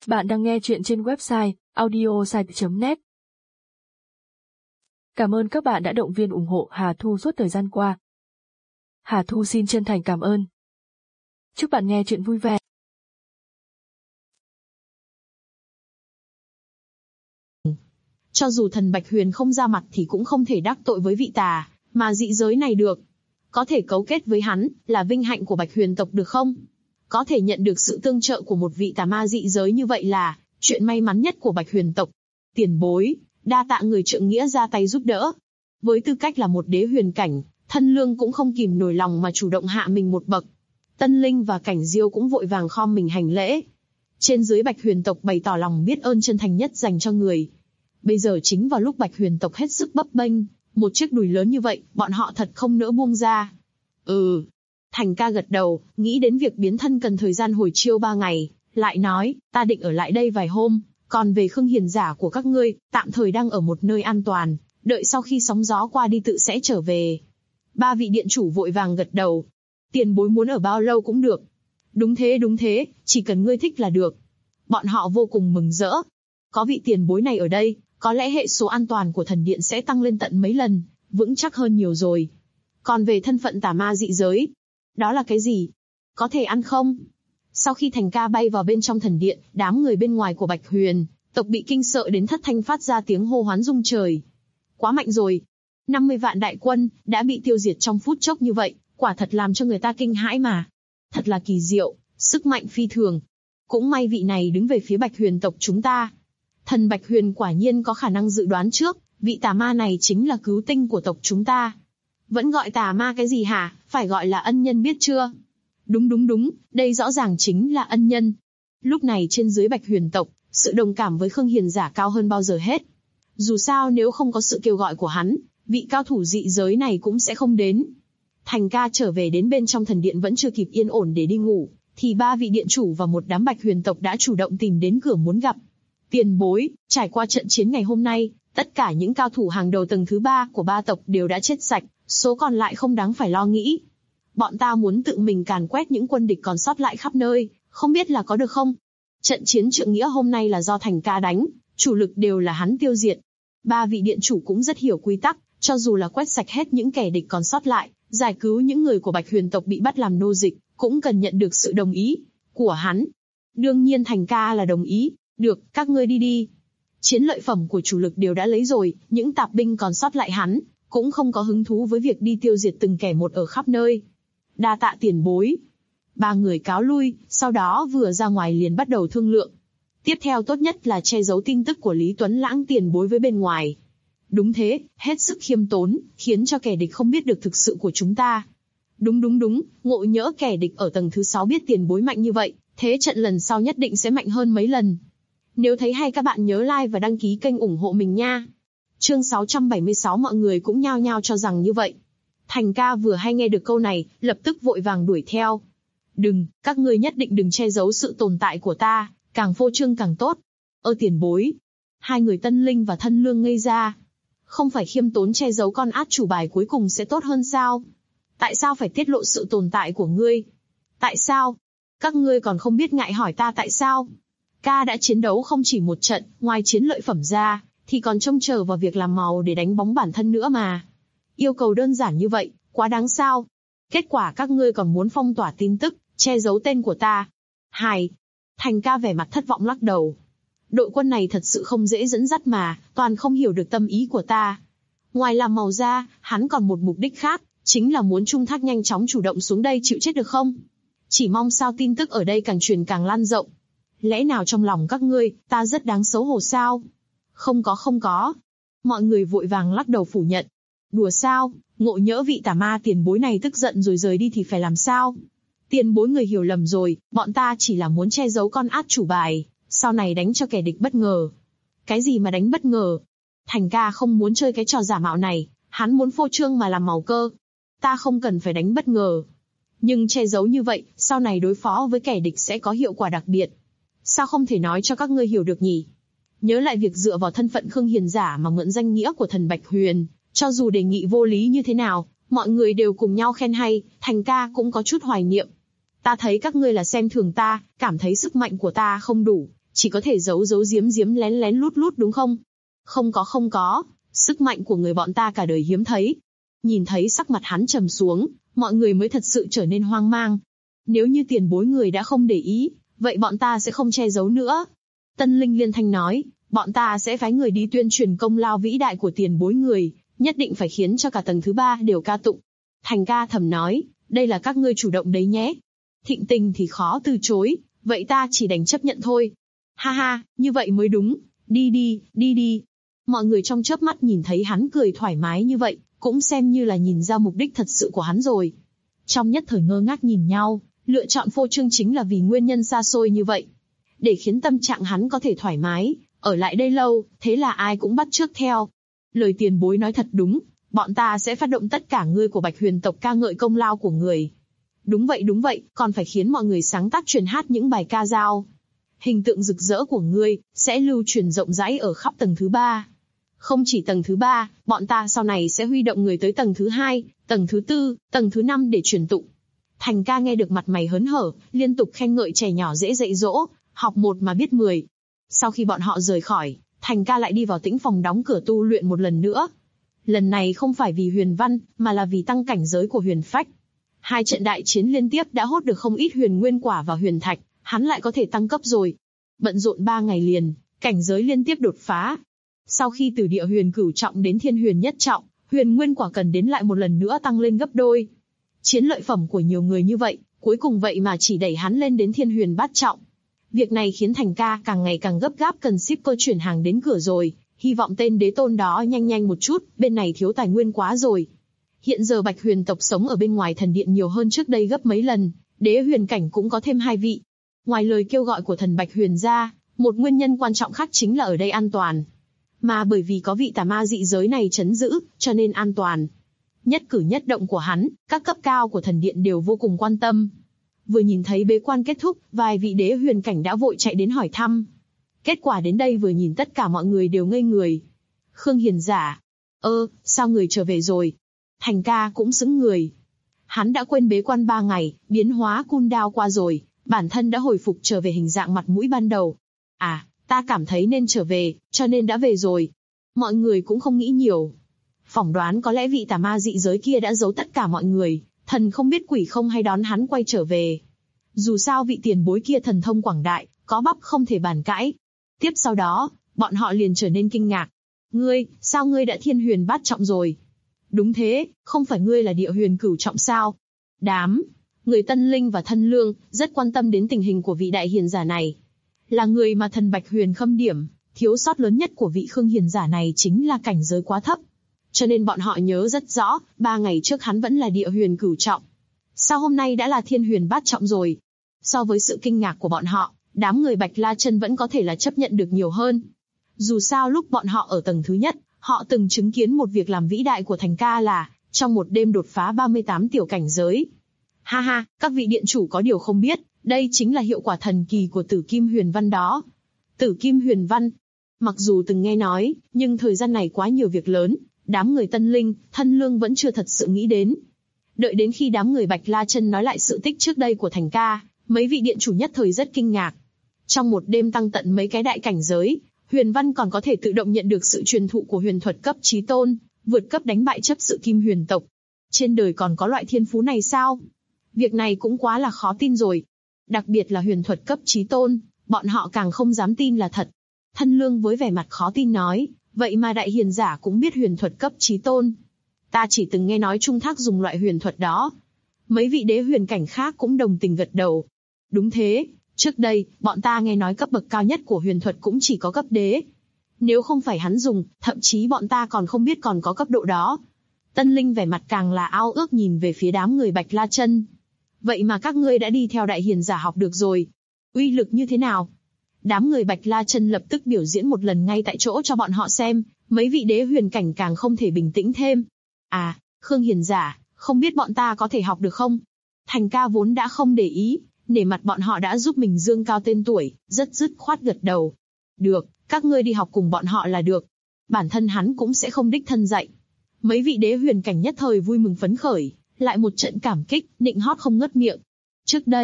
Bạn đang nghe chuyện trên website audiosite.net. Cảm ơn các bạn đã động viên ủng hộ Hà Thu suốt thời gian qua. Hà Thu xin chân thành cảm ơn. Chúc bạn nghe chuyện vui vẻ. Cho dù thần Bạch Huyền không ra mặt thì cũng không thể đắc tội với vị tà mà dị giới này được. Có thể cấu kết với hắn là vinh hạnh của Bạch Huyền tộc được không? Có thể nhận được sự tương trợ của một vị tà ma dị giới như vậy là chuyện may mắn nhất của Bạch Huyền tộc. Tiền bối, đa tạ người trượng nghĩa ra tay giúp đỡ. Với tư cách là một đế huyền cảnh, Thân Lương cũng không kìm nổi lòng mà chủ động hạ mình một bậc. Tân Linh và Cảnh Diêu cũng vội vàng khom mình hành lễ. Trên dưới Bạch Huyền tộc bày tỏ lòng biết ơn chân thành nhất dành cho người. Bây giờ chính vào lúc Bạch Huyền tộc hết sức bấp bênh, một chiếc đùi lớn như vậy, bọn họ thật không nỡ buông ra. Thành ca gật đầu, nghĩ đến việc biến thân cần thời gian hồi chiêu 3 ngày, lại nói, ta định ở lại đây vài hôm, còn về Khương Hiền giả của các ngươi, tạm thời đang ở một nơi an toàn, đợi sau khi sóng gió qua đi tự sẽ trở về. 3 vị điện chủ vội vàng gật đầu. Tiền bối muốn ở bao lâu cũng được. Đúng thế, chỉ cần ngươi thích là được. Bọn họ vô cùng mừng rỡ. Có vị tiền bối này ở đây, có lẽ hệ số an toàn của thần điện sẽ tăng lên tận mấy lần, vững chắc hơn nhiều rồi. Còn về thân phận tà ma dị giới, đó là cái gì? Có thể ăn không? Sau khi Thành ca bay vào bên trong thần điện, đám người bên ngoài của Bạch Huyền tộc bị kinh sợ đến thất thanh phát ra tiếng hô hoán rung trời. Quá mạnh rồi! 50 vạn đại quân đã bị tiêu diệt trong phút chốc như vậy, quả thật làm cho người ta kinh hãi mà. Thật là kỳ diệu, sức mạnh phi thường. Cũng may vị này đứng về phía Bạch Huyền tộc chúng ta. Thần Bạch Huyền quả nhiên có khả năng dự đoán trước, vị tà ma này chính là cứu tinh của tộc chúng ta. Vẫn gọi tà ma cái gì hả? Phải gọi là ân nhân biết chưa? Đúng, đây rõ ràng chính là ân nhân. Lúc này trên dưới Bạch Huyền tộc, sự đồng cảm với Khương Hiền giả cao hơn bao giờ hết. Dù sao nếu không có sự kêu gọi của hắn, vị cao thủ dị giới này cũng sẽ không đến. Thành ca trở về đến bên trong thần điện vẫn chưa kịp yên ổn để đi ngủ, thì 3 vị điện chủ và một đám Bạch Huyền tộc đã chủ động tìm đến cửa muốn gặp. Tiền bối, trải qua trận chiến ngày hôm nay, tất cả những cao thủ hàng đầu tầng thứ 3 của 3 tộc đều đã chết sạch, số còn lại không đáng phải lo nghĩ. Bọn ta muốn tự mình càn quét những quân địch còn sót lại khắp nơi, không biết là có được không? Trận chiến trượng nghĩa hôm nay là do Thành ca đánh, chủ lực đều là hắn tiêu diệt. 3 vị điện chủ cũng rất hiểu quy tắc, cho dù là quét sạch hết những kẻ địch còn sót lại, giải cứu những người của Bạch Huyền tộc bị bắt làm nô dịch, cũng cần nhận được sự đồng ý của hắn. Đương nhiên Thành ca là đồng ý. Được, các ngươi đi. Chiến lợi phẩm của chủ lực đều đã lấy rồi, những tạp binh còn sót lại hắn cũng không có hứng thú với việc đi tiêu diệt từng kẻ một ở khắp nơi. Đa tạ tiền bối. 3 người cáo lui, sau đó vừa ra ngoài liền bắt đầu thương lượng. Tiếp theo tốt nhất là che giấu tin tức của Lý Tuấn Lãng tiền bối với bên ngoài. Đúng thế, hết sức khiêm tốn, khiến cho kẻ địch không biết được thực sự của chúng ta. Đúng, ngộ nhỡ kẻ địch ở tầng thứ 6 biết tiền bối mạnh như vậy, thế trận lần sau nhất định sẽ mạnh hơn mấy lần. Nếu thấy hay các bạn nhớ like và đăng ký kênh ủng hộ mình nha. Chương 676 mọi người cũng nhao nhao cho rằng như vậy. Thành ca vừa hay nghe được câu này, lập tức vội vàng đuổi theo. Đừng, các ngươi nhất định đừng che giấu sự tồn tại của ta, càng phô trương càng tốt. Tiền bối. 2 người Tân Linh và Thân Lương ngây ra. Không phải khiêm tốn che giấu con át chủ bài cuối cùng sẽ tốt hơn sao? Tại sao phải tiết lộ sự tồn tại của ngươi? Tại sao? Các ngươi còn không biết ngại hỏi ta tại sao? Ca đã chiến đấu không chỉ một trận, ngoài chiến lợi phẩm ra, thì còn trông chờ vào việc làm màu để đánh bóng bản thân nữa mà. Yêu cầu đơn giản như vậy, quá đáng sao? Kết quả các ngươi còn muốn phong tỏa tin tức, che giấu tên của ta. Thành ca vẻ mặt thất vọng lắc đầu. Đội quân này thật sự không dễ dẫn dắt mà, toàn không hiểu được tâm ý của ta. Ngoài làm màu ra, hắn còn một mục đích khác, chính là muốn Trung Thác nhanh chóng chủ động xuống đây chịu chết được không? Chỉ mong sao tin tức ở đây càng truyền càng lan rộng. Lẽ nào trong lòng các ngươi, ta rất đáng xấu hổ sao? Không có. Mọi người vội vàng lắc đầu phủ nhận. Đùa sao, ngộ nhỡ vị tà ma tiền bối này tức giận rồi rời đi thì phải làm sao? Tiền bối người hiểu lầm rồi, bọn ta chỉ là muốn che giấu con át chủ bài, sau này đánh cho kẻ địch bất ngờ. Cái gì mà đánh bất ngờ? Thành ca không muốn chơi cái trò giả mạo này, hắn muốn phô trương mà làm màu cơ. Ta không cần phải đánh bất ngờ. Nhưng che giấu như vậy, sau này đối phó với kẻ địch sẽ có hiệu quả đặc biệt. Sao không thể nói cho các ngươi hiểu được nhỉ? Nhớ lại việc dựa vào thân phận Khương Hiền giả mà mượn danh nghĩa của thần Bạch Huyền, cho dù đề nghị vô lý như thế nào, mọi người đều cùng nhau khen hay, Thành ca cũng có chút hoài niệm. Ta thấy các ngươi là xem thường ta, cảm thấy sức mạnh của ta không đủ, chỉ có thể giấu giấu giếm giếm lén lén lút lút đúng không? Không có, sức mạnh của người bọn ta cả đời hiếm thấy. Nhìn thấy sắc mặt hắn trầm xuống, mọi người mới thật sự trở nên hoang mang. Nếu như tiền bối người đã không để ý, vậy bọn ta sẽ không che giấu nữa. Tân Linh liên thanh nói, bọn ta sẽ phái người đi tuyên truyền công lao vĩ đại của tiền bối người, nhất định phải khiến cho cả tầng thứ 3 đều ca tụng. Thành ca thầm nói, đây là các ngươi chủ động đấy nhé. Thịnh tình thì khó từ chối, vậy ta chỉ đành chấp nhận thôi. Ha ha, như vậy mới đúng, đi đi. Mọi người trong chớp mắt nhìn thấy hắn cười thoải mái như vậy, cũng xem như là nhìn ra mục đích thật sự của hắn rồi. Trong nhất thời ngơ ngác nhìn nhau, lựa chọn phô trương chính là vì nguyên nhân xa xôi như vậy. Để khiến tâm trạng hắn có thể thoải mái, ở lại đây lâu, thế là ai cũng bắt chước theo. Lời tiền bối nói thật đúng, bọn ta sẽ phát động tất cả ngươi của Bạch Huyền tộc ca ngợi công lao của người. Đúng vậy, còn phải khiến mọi người sáng tác truyền hát những bài ca dao. Hình tượng rực rỡ của ngươi sẽ lưu truyền rộng rãi ở khắp tầng thứ 3. Không chỉ tầng thứ 3, bọn ta sau này sẽ huy động người tới tầng thứ 2, tầng thứ 4, tầng thứ 5 để truyền tụng. Thành ca nghe được mặt mày hớn hở, liên tục khen ngợi trẻ nhỏ dễ dạy dỗ, học 1 mà biết 10. Sau khi bọn họ rời khỏi, Thành ca lại đi vào tĩnh phòng đóng cửa tu luyện một lần nữa. Lần này không phải vì huyền văn, mà là vì tăng cảnh giới của huyền phách. 2 trận đại chiến liên tiếp đã hốt được không ít huyền nguyên quả và huyền thạch, hắn lại có thể tăng cấp rồi. Bận rộn 3 ngày liền, cảnh giới liên tiếp đột phá. Sau khi từ địa huyền cửu trọng đến thiên huyền nhất trọng, huyền nguyên quả cần đến lại một lần nữa tăng lên gấp đôi. Chiến lợi phẩm của nhiều người như vậy, cuối cùng vậy mà chỉ đẩy hắn lên đến thiên huyền bát trọng. Việc này khiến Thành ca càng ngày càng gấp gáp cần shipper chuyển hàng đến cửa rồi, hy vọng tên đế tôn đó nhanh một chút, bên này thiếu tài nguyên quá rồi. Hiện giờ Bạch Huyền tộc sống ở bên ngoài thần điện nhiều hơn trước đây gấp mấy lần, đế huyền cảnh cũng có thêm 2 vị. Ngoài lời kêu gọi của thần Bạch Huyền ra, một nguyên nhân quan trọng khác chính là ở đây an toàn. Mà bởi vì có vị tà ma dị giới này trấn giữ, cho nên an toàn. Nhất cử nhất động của hắn, các cấp cao của thần điện đều vô cùng quan tâm. Vừa nhìn thấy bế quan kết thúc, vài vị đế huyền cảnh đã vội chạy đến hỏi thăm. Kết quả đến đây vừa nhìn tất cả mọi người đều ngây người. Khương Hiền Giả. Sao người trở về rồi? Thành ca cũng sững người. Hắn đã quên bế quan 3 ngày, biến hóa cun đao qua rồi, bản thân đã hồi phục trở về hình dạng mặt mũi ban đầu. Ta cảm thấy nên trở về, cho nên đã về rồi. Mọi người cũng không nghĩ nhiều. Phỏng đoán có lẽ vị tà ma dị giới kia đã giấu tất cả mọi người, thần không biết quỷ không hay đón hắn quay trở về. Dù sao vị tiền bối kia thần thông quảng đại, có bắp không thể bàn cãi. Tiếp sau đó, bọn họ liền trở nên kinh ngạc. Sao ngươi đã thiên huyền bát trọng rồi? Đúng thế, không phải ngươi là địa huyền cửu trọng sao? Đám người Tân Linh và Thân Lương rất quan tâm đến tình hình của vị đại hiền giả này. Là người mà thần Bạch Huyền khâm điểm, thiếu sót lớn nhất của vị Khương hiền giả này chính là cảnh giới quá thấp. Cho nên bọn họ nhớ rất rõ, 3 ngày trước hắn vẫn là địa huyền cửu trọng. Sao hôm nay đã là thiên huyền bát trọng rồi? So với sự kinh ngạc của bọn họ, đám người Bạch La Chân vẫn có thể là chấp nhận được nhiều hơn. Dù sao lúc bọn họ ở tầng thứ nhất, họ từng chứng kiến một việc làm vĩ đại của Thành ca là, trong một đêm đột phá 38 tiểu cảnh giới. Ha ha, các vị điện chủ có điều không biết, đây chính là hiệu quả thần kỳ của Tử Kim Huyền Văn đó. Tử Kim Huyền Văn. Mặc dù từng nghe nói, nhưng thời gian này quá nhiều việc lớn, đám người Tân Linh, Thân Lương vẫn chưa thật sự nghĩ đến. Đợi đến khi đám người Bạch La Chân nói lại sự tích trước đây của Thành ca, mấy vị điện chủ nhất thời rất kinh ngạc. Trong một đêm tăng tận mấy cái đại cảnh giới, Huyền Văn còn có thể tự động nhận được sự truyền thụ của huyền thuật cấp chí tôn, vượt cấp đánh bại chấp sự Kim Huyền tộc. Trên đời còn có loại thiên phú này sao? Việc này cũng quá là khó tin rồi. Đặc biệt là huyền thuật cấp chí tôn, bọn họ càng không dám tin là thật. Thân Lương với vẻ mặt khó tin nói, vậy mà đại hiền giả cũng biết huyền thuật cấp chí tôn. Ta chỉ từng nghe nói Trung Thác dùng loại huyền thuật đó. Mấy vị đế huyền cảnh khác cũng đồng tình gật đầu. Đúng thế, trước đây, bọn ta nghe nói cấp bậc cao nhất của huyền thuật cũng chỉ có cấp đế. Nếu không phải hắn dùng, thậm chí bọn ta còn không biết còn có cấp độ đó. Tân Linh vẻ mặt càng là ao ước nhìn về phía đám người Bạch La Chân. Vậy mà các ngươi đã đi theo đại hiền giả học được rồi. Uy lực như thế nào? Đám người Bạch La Chân lập tức biểu diễn một lần ngay tại chỗ cho bọn họ xem, mấy vị đế huyền cảnh càng không thể bình tĩnh thêm. Khương hiền giả, không biết bọn ta có thể học được không? Thành ca vốn đã không để ý, nể mặt bọn họ đã giúp mình dương cao tên tuổi, rất dứt khoát gật đầu. Được, các ngươi đi học cùng bọn họ là được. Bản thân hắn cũng sẽ không đích thân dạy. Mấy vị đế huyền cảnh nhất thời vui mừng phấn khởi, lại một trận cảm kích, nịnh hót không ngớt miệng. Trước đây,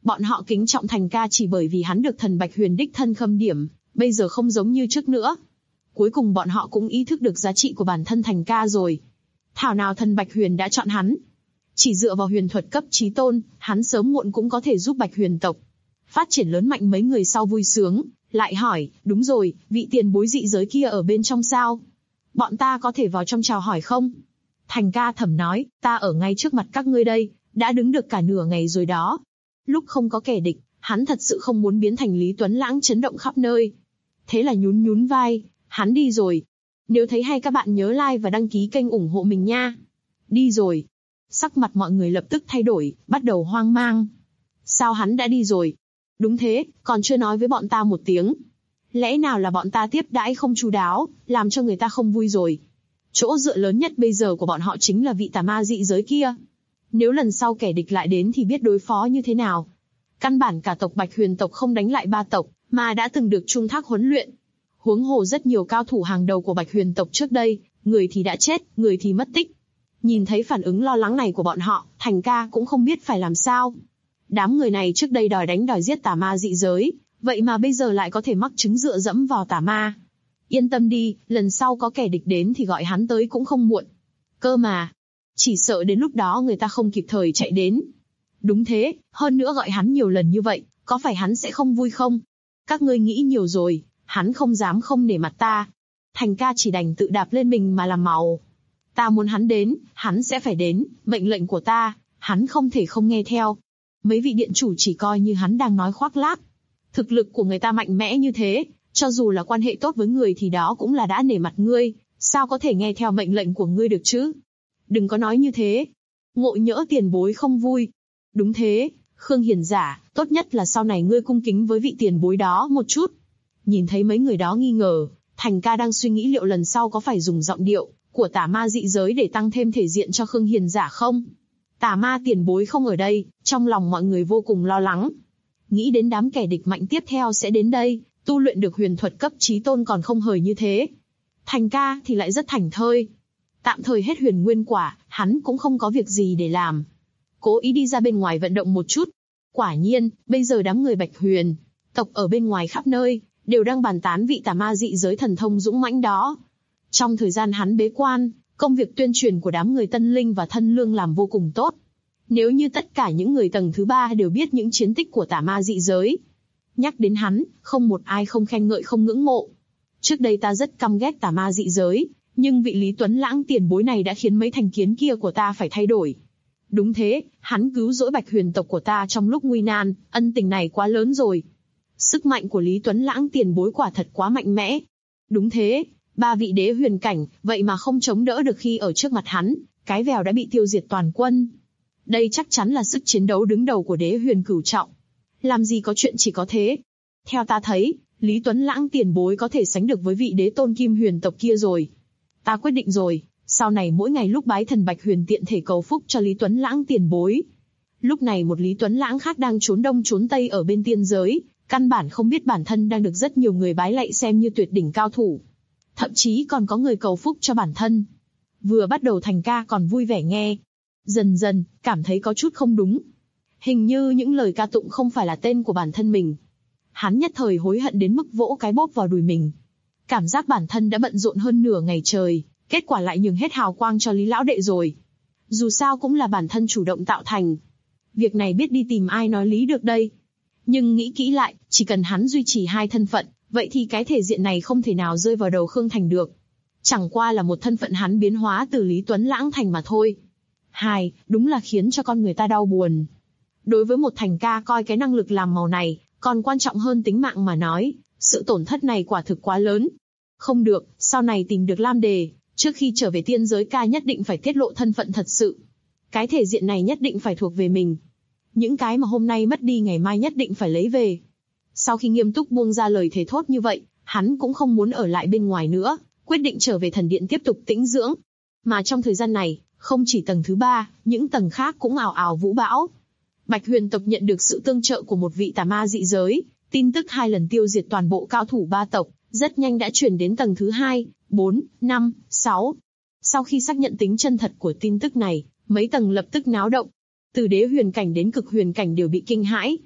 Bọn họ kính trọng Thành ca chỉ bởi vì hắn được thần Bạch Huyền đích thân khâm điểm, bây giờ không giống như trước nữa. Cuối cùng bọn họ cũng ý thức được giá trị của bản thân Thành ca rồi. Thảo nào thần Bạch Huyền đã chọn hắn. Chỉ dựa vào huyền thuật cấp chí tôn, hắn sớm muộn cũng có thể giúp Bạch Huyền tộc phát triển lớn mạnh. Mấy người sau vui sướng, lại hỏi, đúng rồi, vị tiền bối dị giới kia ở bên trong sao? Bọn ta có thể vào trong chào hỏi không? Thành ca thầm nói, ta ở ngay trước mặt các ngươi đây, đã đứng được cả nửa ngày rồi đó. Lúc không có kẻ địch, hắn thật sự không muốn biến thành Lý Tuấn Lãng chấn động khắp nơi. Thế là nhún nhún vai, hắn đi rồi. Nếu thấy hay các bạn nhớ like và đăng ký kênh ủng hộ mình nha. Đi rồi. Sắc mặt mọi người lập tức thay đổi, bắt đầu hoang mang. Sao hắn đã đi rồi? Đúng thế, còn chưa nói với bọn ta một tiếng. Lẽ nào là bọn ta tiếp đãi không chu đáo, làm cho người ta không vui rồi? Chỗ dựa lớn nhất bây giờ của bọn họ chính là vị tà ma dị giới kia. Nếu lần sau kẻ địch lại đến thì biết đối phó như thế nào? Căn bản cả tộc Bạch Huyền tộc không đánh lại ba tộc, mà đã từng được Trung Thác huấn luyện. Huống hồ rất nhiều cao thủ hàng đầu của Bạch Huyền tộc trước đây, người thì đã chết, người thì mất tích. Nhìn thấy phản ứng lo lắng này của bọn họ, Thành ca cũng không biết phải làm sao. Đám người này trước đây đòi đánh đòi giết tà ma dị giới, vậy mà bây giờ lại có thể mắc chứng dựa dẫm vào tà ma. Yên tâm đi, lần sau có kẻ địch đến thì gọi hắn tới cũng không muộn. Cơ mà, chỉ sợ đến lúc đó người ta không kịp thời chạy đến. Đúng thế, hơn nữa gọi hắn nhiều lần như vậy, có phải hắn sẽ không vui không? Các ngươi nghĩ nhiều rồi, hắn không dám không nể mặt ta. Thành ca chỉ đành tự đạp lên mình mà làm màu. Ta muốn hắn đến, hắn sẽ phải đến, mệnh lệnh của ta, hắn không thể không nghe theo. Mấy vị điện chủ chỉ coi như hắn đang nói khoác lác. Thực lực của người ta mạnh mẽ như thế, cho dù là quan hệ tốt với người thì đó cũng là đã nể mặt ngươi, sao có thể nghe theo mệnh lệnh của ngươi được chứ? Đừng có nói như thế. Ngộ nhỡ tiền bối không vui. Đúng thế, Khương Hiền giả, tốt nhất là sau này ngươi cung kính với vị tiền bối đó một chút. Nhìn thấy mấy người đó nghi ngờ, Thành ca đang suy nghĩ liệu lần sau có phải dùng giọng điệu của tà ma dị giới để tăng thêm thể diện cho Khương Hiền giả không? Tà ma tiền bối không ở đây, trong lòng mọi người vô cùng lo lắng. Nghĩ đến đám kẻ địch mạnh tiếp theo sẽ đến đây, tu luyện được huyền thuật cấp chí tôn còn không hời như thế. Thành ca thì lại rất thảnh thơi. Tạm thời hết huyền nguyên quả, hắn cũng không có việc gì để làm. Cố ý đi ra bên ngoài vận động một chút. Quả nhiên, bây giờ đám người Bạch Huyền tộc ở bên ngoài khắp nơi, đều đang bàn tán vị tà ma dị giới thần thông dũng mãnh đó. Trong thời gian hắn bế quan, công việc tuyên truyền của đám người Tân Linh và Thân Lương làm vô cùng tốt. Nếu như tất cả những người tầng thứ 3 đều biết những chiến tích của tà ma dị giới, nhắc đến hắn, không một ai không khen ngợi không ngưỡng mộ. Trước đây ta rất căm ghét tà ma dị giới, nhưng vị Lý Tuấn Lãng tiền bối này đã khiến mấy thành kiến kia của ta phải thay đổi. Đúng thế, hắn cứu rỗi Bạch Huyền tộc của ta trong lúc nguy nan, ân tình này quá lớn rồi. Sức mạnh của Lý Tuấn Lãng tiền bối quả thật quá mạnh mẽ. Đúng thế, 3 vị đế huyền cảnh, vậy mà không chống đỡ được khi ở trước mặt hắn, cái vèo đã bị tiêu diệt toàn quân. Đây chắc chắn là sức chiến đấu đứng đầu của đế huyền cửu trọng. Làm gì có chuyện chỉ có thế. Theo ta thấy, Lý Tuấn Lãng tiền bối có thể sánh được với vị đế tôn Kim Huyền tộc kia rồi. Ta quyết định rồi, sau này mỗi ngày lúc bái thần Bạch Huyền tiện thể cầu phúc cho Lý Tuấn Lãng tiền bối. Lúc này một Lý Tuấn Lãng khác đang trốn đông trốn tây ở bên tiên giới, căn bản không biết bản thân đang được rất nhiều người bái lạy xem như tuyệt đỉnh cao thủ. Thậm chí còn có người cầu phúc cho bản thân. Vừa bắt đầu Thành ca còn vui vẻ nghe. Dần dần, cảm thấy có chút không đúng. Hình như những lời ca tụng không phải là tên của bản thân mình. Hắn nhất thời hối hận đến mức vỗ cái bóp vào đùi mình. Cảm giác bản thân đã bận rộn hơn nửa ngày trời, kết quả lại nhường hết hào quang cho Lý lão đệ rồi. Dù sao cũng là bản thân chủ động tạo thành. Việc này biết đi tìm ai nói lý được đây. Nhưng nghĩ kỹ lại, chỉ cần hắn duy trì 2 thân phận, vậy thì cái thể diện này không thể nào rơi vào đầu Khương Thành được. Chẳng qua là một thân phận hắn biến hóa từ Lý Tuấn Lãng thành mà thôi. Đúng là khiến cho con người ta đau buồn. Đối với một Thành ca coi cái năng lực làm màu này, còn quan trọng hơn tính mạng mà nói, sự tổn thất này quả thực quá lớn. Không được, sau này tìm được Lam Đề, trước khi trở về tiên giới ca nhất định phải tiết lộ thân phận thật sự. Cái thể diện này nhất định phải thuộc về mình. Những cái mà hôm nay mất đi ngày mai nhất định phải lấy về. Sau khi nghiêm túc buông ra lời thề thốt như vậy, hắn cũng không muốn ở lại bên ngoài nữa, quyết định trở về thần điện tiếp tục tĩnh dưỡng. Mà trong thời gian này, không chỉ tầng thứ 3, những tầng khác cũng ào ào vũ bão. Bạch Huyền tộc nhận được sự tương trợ của một vị tà ma dị giới, tin tức 2 lần tiêu diệt toàn bộ cao thủ 3 tộc, rất nhanh đã chuyển đến tầng thứ 2, 4, 5, 6. Sau khi xác nhận tính chân thật của tin tức này, mấy tầng lập tức náo động. Từ đế huyền cảnh đến cực huyền cảnh đều bị kinh hãi.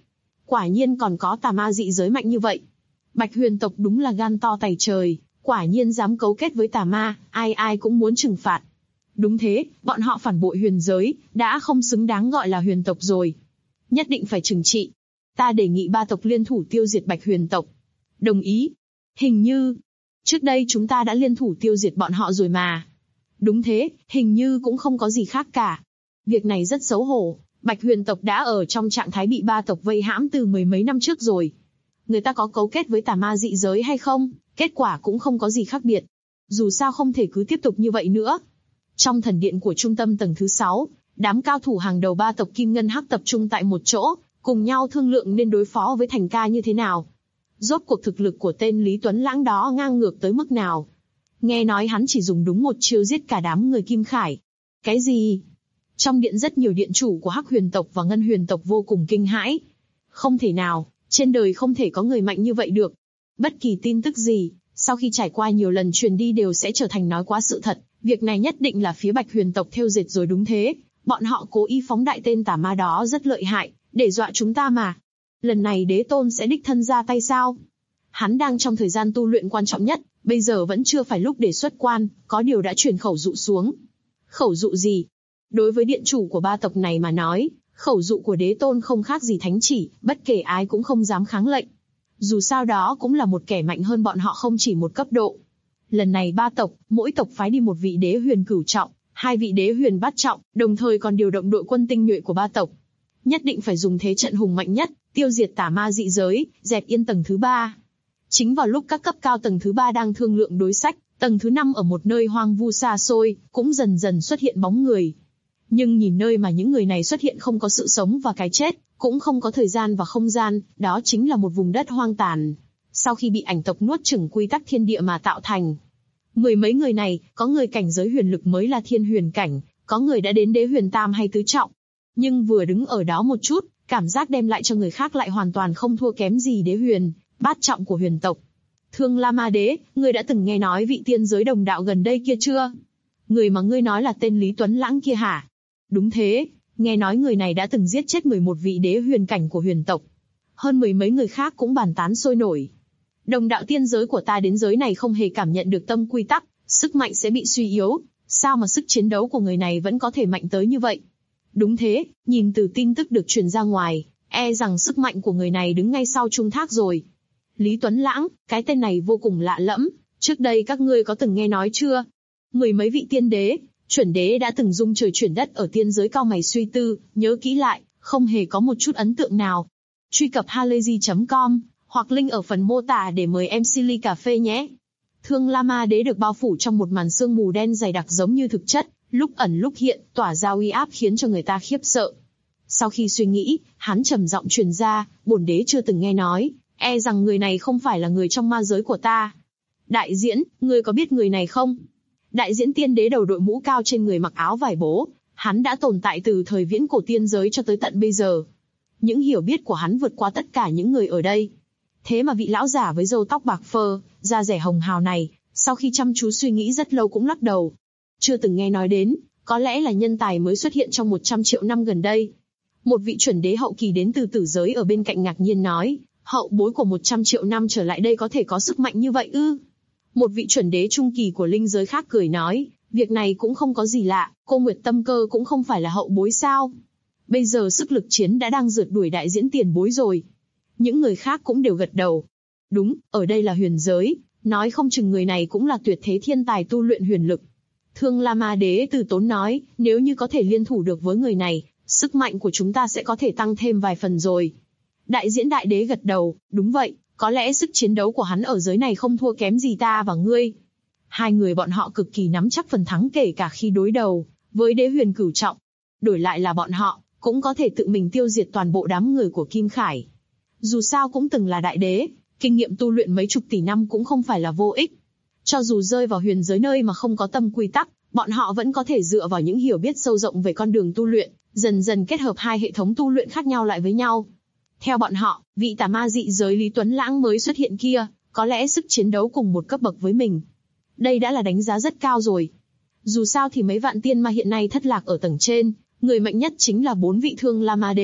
quả nhiên còn có tà ma dị giới mạnh như vậy. Bạch Huyền tộc đúng là gan to tày trời, quả nhiên dám cấu kết với tà ma, ai ai cũng muốn trừng phạt. Đúng thế, bọn họ phản bội huyền giới, đã không xứng đáng gọi là huyền tộc rồi. Nhất định phải trừng trị. Ta đề nghị ba tộc liên thủ tiêu diệt Bạch Huyền tộc. Đồng ý. Hình như, trước đây chúng ta đã liên thủ tiêu diệt bọn họ rồi mà. Đúng thế, hình như cũng không có gì khác cả. Việc này rất xấu hổ, Bạch Huyền tộc đã ở trong trạng thái bị ba tộc vây hãm từ mười mấy năm trước rồi. Người ta có cấu kết với tà ma dị giới hay không, kết quả cũng không có gì khác biệt. Dù sao không thể cứ tiếp tục như vậy nữa. Trong thần điện của trung tâm tầng thứ 6, đám cao thủ hàng đầu ba tộc Kim Ngân Hắc tập trung tại một chỗ, cùng nhau thương lượng nên đối phó với Thành Ca như thế nào. Rốt cuộc thực lực của tên Lý Tuấn Lãng đó ngang ngược tới mức nào. Nghe nói hắn chỉ dùng đúng một chiêu giết cả đám người Kim Khải. Cái gì? Trong điện rất nhiều điện chủ của Hắc Huyền tộc và Ngân Huyền tộc vô cùng kinh hãi. Không thể nào, trên đời không thể có người mạnh như vậy được. Bất kỳ tin tức gì, sau khi trải qua nhiều lần truyền đi đều sẽ trở thành nói quá sự thật. Việc này nhất định là phía Bạch Huyền tộc thêu dệt rồi đúng thế. Bọn họ cố ý phóng đại tên tà ma đó rất lợi hại, để dọa chúng ta mà. Lần này đế tôn sẽ đích thân ra tay sao? Hắn đang trong thời gian tu luyện quan trọng nhất, bây giờ vẫn chưa phải lúc để xuất quan, có điều đã truyền khẩu dụ xuống. Khẩu dụ gì? Đối với điện chủ của ba tộc này mà nói, khẩu dụ của đế tôn không khác gì thánh chỉ, bất kể ai cũng không dám kháng lệnh. Dù sao đó cũng là một kẻ mạnh hơn bọn họ không chỉ một cấp độ. Lần này ba tộc, mỗi tộc phái đi một vị đế huyền cửu trọng, hai vị đế huyền bát trọng, đồng thời còn điều động đội quân tinh nhuệ của ba tộc. Nhất định phải dùng thế trận hùng mạnh nhất, tiêu diệt tà ma dị giới, dẹp yên tầng thứ 3. Chính vào lúc các cấp cao tầng thứ 3 đang thương lượng đối sách, tầng thứ 5 ở một nơi hoang vu xa xôi, cũng dần dần xuất hiện bóng người. Nhưng nhìn nơi mà những người này xuất hiện không có sự sống và cái chết, cũng không có thời gian và không gian, đó chính là một vùng đất hoang tàn. Sau khi bị ảnh tộc nuốt chửng quy tắc thiên địa mà tạo thành. Mười mấy người này, có người cảnh giới huyền lực mới là thiên huyền cảnh, có người đã đến đế huyền tam hay tứ trọng. Nhưng vừa đứng ở đó một chút, cảm giác đem lại cho người khác lại hoàn toàn không thua kém gì đế huyền, bát trọng của huyền tộc. Thương La Ma Đế, ngươi đã từng nghe nói vị tiên giới đồng đạo gần đây kia chưa? Người mà ngươi nói là tên Lý Tuấn Lãng kia hả? Đúng thế, nghe nói người này đã từng giết chết 11 vị đế huyền cảnh của huyền tộc. Hơn mười mấy người khác cũng bàn tán sôi nổi. Đồng đạo tiên giới của ta đến giới này không hề cảm nhận được tâm quy tắc, sức mạnh sẽ bị suy yếu, sao mà sức chiến đấu của người này vẫn có thể mạnh tới như vậy? Đúng thế, nhìn từ tin tức được truyền ra ngoài, e rằng sức mạnh của người này đứng ngay sau Trung Thác rồi. Lý Tuấn Lãng, cái tên này vô cùng lạ lẫm, trước đây các ngươi có từng nghe nói chưa? Mười mấy vị tiên đế, chuẩn đế đã từng dung trời chuyển đất ở tiên giới cao mày suy tư, nhớ kỹ lại, không hề có một chút ấn tượng nào. Truy cập halayzi.com, hoặc link ở phần mô tả để mời MC ly cà phê nhé. Thương La Ma Đế được bao phủ trong một màn sương mù đen dày đặc giống như thực chất, lúc ẩn lúc hiện, tỏa ra uy áp khiến cho người ta khiếp sợ. Sau khi suy nghĩ, hắn trầm giọng truyền ra, bổn đế chưa từng nghe nói, e rằng người này không phải là người trong ma giới của ta. Đại diễn, ngươi có biết người này không? Đại diễn tiên đế đầu đội mũ cao trên người mặc áo vải bố, hắn đã tồn tại từ thời viễn cổ tiên giới cho tới tận bây giờ. Những hiểu biết của hắn vượt qua tất cả những người ở đây. Thế mà vị lão giả với râu tóc bạc phơ, da rẻ hồng hào này, sau khi chăm chú suy nghĩ rất lâu cũng lắc đầu. Chưa từng nghe nói đến, có lẽ là nhân tài mới xuất hiện trong 100 triệu năm gần đây. Một vị chuẩn đế hậu kỳ đến từ tử giới ở bên cạnh ngạc nhiên nói, hậu bối của 100 triệu năm trở lại đây có thể có sức mạnh như vậy ư? Một vị chuẩn đế trung kỳ của linh giới khác cười nói, việc này cũng không có gì lạ, cô Nguyệt Tâm Cơ cũng không phải là hậu bối sao? Bây giờ sức lực chiến đã đang rượt đuổi đại diễn tiền bối rồi. Những người khác cũng đều gật đầu. Đúng, ở đây là huyền giới, nói không chừng người này cũng là tuyệt thế thiên tài tu luyện huyền lực. Thương La Ma Đế từ tốn nói, nếu như có thể liên thủ được với người này, sức mạnh của chúng ta sẽ có thể tăng thêm vài phần rồi. Đại diễn đại đế gật đầu, đúng vậy, có lẽ sức chiến đấu của hắn ở giới này không thua kém gì ta và ngươi. Hai người bọn họ cực kỳ nắm chắc phần thắng kể cả khi đối đầu với đế huyền cửu trọng. Đổi lại là bọn họ, cũng có thể tự mình tiêu diệt toàn bộ đám người của Kim Khải. Dù sao cũng từng là đại đế, kinh nghiệm tu luyện mấy chục tỷ năm cũng không phải là vô ích. Cho dù rơi vào huyền giới nơi mà không có tâm quy tắc, bọn họ vẫn có thể dựa vào những hiểu biết sâu rộng về con đường tu luyện, dần dần kết hợp hai hệ thống tu luyện khác nhau lại với nhau. Theo bọn họ, vị tà ma dị giới Lý Tuấn Lãng mới xuất hiện kia, có lẽ sức chiến đấu cùng một cấp bậc với mình. Đây đã là đánh giá rất cao rồi. Dù sao thì mấy vạn tiên ma hiện nay thất lạc ở tầng trên, người mạnh nhất chính là 4 vị Thương La Ma Đế,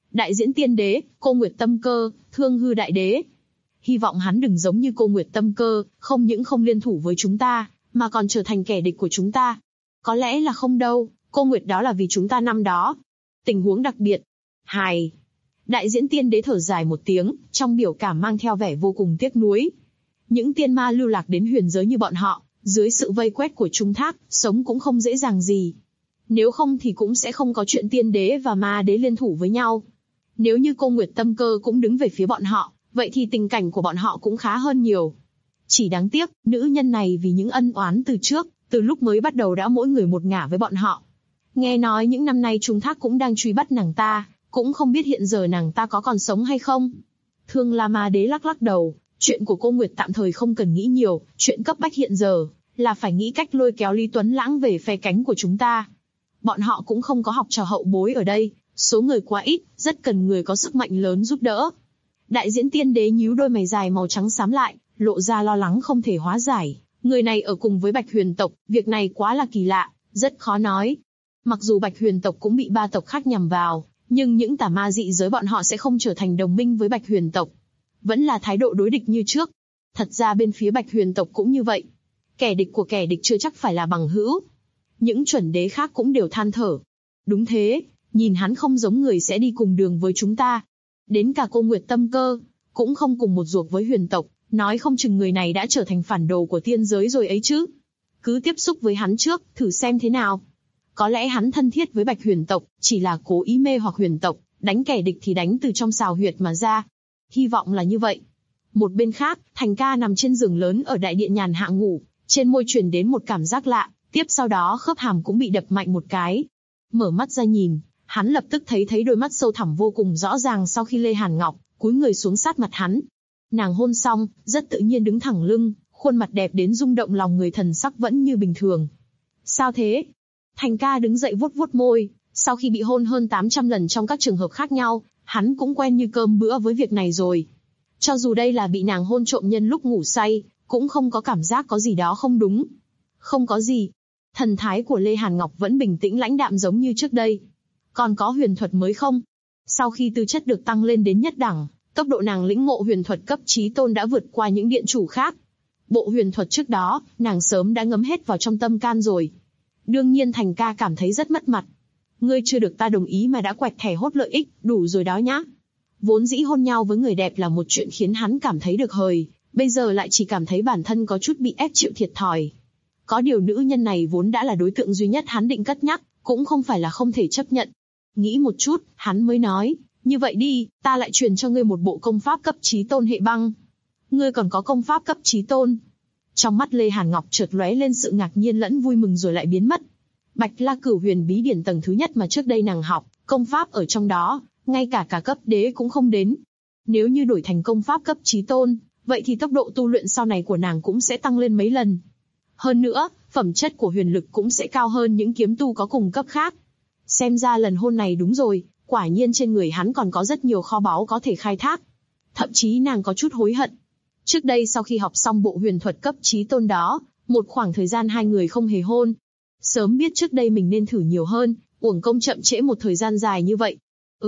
Đại diễn tiên đế, cô Nguyệt Tâm Cơ, Thương Hư đại đế. Hy vọng hắn đừng giống như cô Nguyệt Tâm Cơ, không những không liên thủ với chúng ta, mà còn trở thành kẻ địch của chúng ta. Có lẽ là không đâu, cô Nguyệt đó là vì chúng ta năm đó. Tình huống đặc biệt. Hài. Đại diễn tiên đế thở dài một tiếng, trong biểu cảm mang theo vẻ vô cùng tiếc nuối. Những tiên ma lưu lạc đến huyền giới như bọn họ, dưới sự vây quét của Trung Thác, sống cũng không dễ dàng gì. Nếu không thì cũng sẽ không có chuyện tiên đế và ma đế liên thủ với nhau. Nếu như cô Nguyệt Tâm Cơ cũng đứng về phía bọn họ, vậy thì tình cảnh của bọn họ cũng khá hơn nhiều. Chỉ đáng tiếc, nữ nhân này vì những ân oán từ trước, từ lúc mới bắt đầu đã mỗi người một ngả với bọn họ. Nghe nói những năm nay Trung Thác cũng đang truy bắt nàng ta, cũng không biết hiện giờ nàng ta có còn sống hay không. Thương La Ma Đế lắc lắc đầu, chuyện của cô Nguyệt tạm thời không cần nghĩ nhiều, chuyện cấp bách hiện giờ là phải nghĩ cách lôi kéo Lý Tuấn Lãng về phe cánh của chúng ta. Bọn họ cũng không có học trò hậu bối ở đây, số người quá ít, rất cần người có sức mạnh lớn giúp đỡ. Đại diễn tiên đế nhíu đôi mày dài màu trắng xám lại, lộ ra lo lắng không thể hóa giải. Người này ở cùng với Bạch Huyền tộc, việc này quá là kỳ lạ, rất khó nói. Mặc dù Bạch Huyền tộc cũng bị 3 tộc khác nhằm vào, nhưng những tà ma dị giới bọn họ sẽ không trở thành đồng minh với Bạch Huyền tộc. Vẫn là thái độ đối địch như trước. Thật ra bên phía Bạch Huyền tộc cũng như vậy. Kẻ địch của kẻ địch chưa chắc phải là bằng hữu. Những chuẩn đế khác cũng đều than thở. Đúng thế, nhìn hắn không giống người sẽ đi cùng đường với chúng ta. Đến cả cô Nguyệt Tâm Cơ, cũng không cùng một ruột với Huyền tộc, nói không chừng người này đã trở thành phản đồ của tiên giới rồi ấy chứ. Cứ tiếp xúc với hắn trước, thử xem thế nào. Có lẽ hắn thân thiết với Bạch Huyền tộc, chỉ là cố ý mê hoặc Huyền tộc, đánh kẻ địch thì đánh từ trong xào huyệt mà ra. Hy vọng là như vậy. Một bên khác, Thành Ca nằm trên giường lớn ở đại điện nhàn hạ ngủ, trên môi truyền đến một cảm giác lạ, tiếp sau đó khớp hàm cũng bị đập mạnh một cái. Mở mắt ra nhìn, hắn lập tức thấy đôi mắt sâu thẳm vô cùng rõ ràng sau khi Lê Hàn Ngọc cúi người xuống sát mặt hắn. Nàng hôn xong, rất tự nhiên đứng thẳng lưng, khuôn mặt đẹp đến rung động lòng người, thần sắc vẫn như bình thường. Sao thế? Thành Ca đứng dậy vuốt vuốt môi, sau khi bị hôn hơn 800 lần trong các trường hợp khác nhau, hắn cũng quen như cơm bữa với việc này rồi. Cho dù đây là bị nàng hôn trộm nhân lúc ngủ say, cũng không có cảm giác có gì đó không đúng. Không có gì. Thần thái của Lê Hàn Ngọc vẫn bình tĩnh lãnh đạm giống như trước đây. Còn có huyền thuật mới không? Sau khi tư chất được tăng lên đến nhất đẳng, tốc độ nàng lĩnh ngộ huyền thuật cấp chí tôn đã vượt qua những điện chủ khác. Bộ huyền thuật trước đó, nàng sớm đã ngấm hết vào trong tâm can rồi. Đương nhiên Thành Ca cảm thấy rất mất mặt. Ngươi chưa được ta đồng ý mà đã quẹt thẻ hốt lợi ích, đủ rồi đó nhá. Vốn dĩ hôn nhau với người đẹp là một chuyện khiến hắn cảm thấy được hời, bây giờ lại chỉ cảm thấy bản thân có chút bị ép chịu thiệt thòi. Có điều nữ nhân này vốn đã là đối tượng duy nhất hắn định cất nhắc, cũng không phải là không thể chấp nhận. Nghĩ một chút, hắn mới nói, như vậy đi, ta lại truyền cho ngươi một bộ công pháp cấp chí tôn hệ băng. Ngươi còn có công pháp cấp chí tôn? Trong mắt Lê Hàn Ngọc chợt lóe lên sự ngạc nhiên lẫn vui mừng rồi lại biến mất. Bạch La Cửu Huyền bí điển tầng thứ nhất mà trước đây nàng học, công pháp ở trong đó, ngay cả cấp đế cũng không đến. Nếu như đổi thành công pháp cấp chí tôn, vậy thì tốc độ tu luyện sau này của nàng cũng sẽ tăng lên mấy lần. Hơn nữa, phẩm chất của huyền lực cũng sẽ cao hơn những kiếm tu có cùng cấp khác. Xem ra lần hôn này đúng rồi, quả nhiên trên người hắn còn có rất nhiều kho báu có thể khai thác. Thậm chí nàng có chút hối hận. Trước đây sau khi học xong bộ huyền thuật cấp chí tôn đó, một khoảng thời gian hai người không hề hôn. Sớm biết trước đây mình nên thử nhiều hơn, uổng công chậm trễ một thời gian dài như vậy.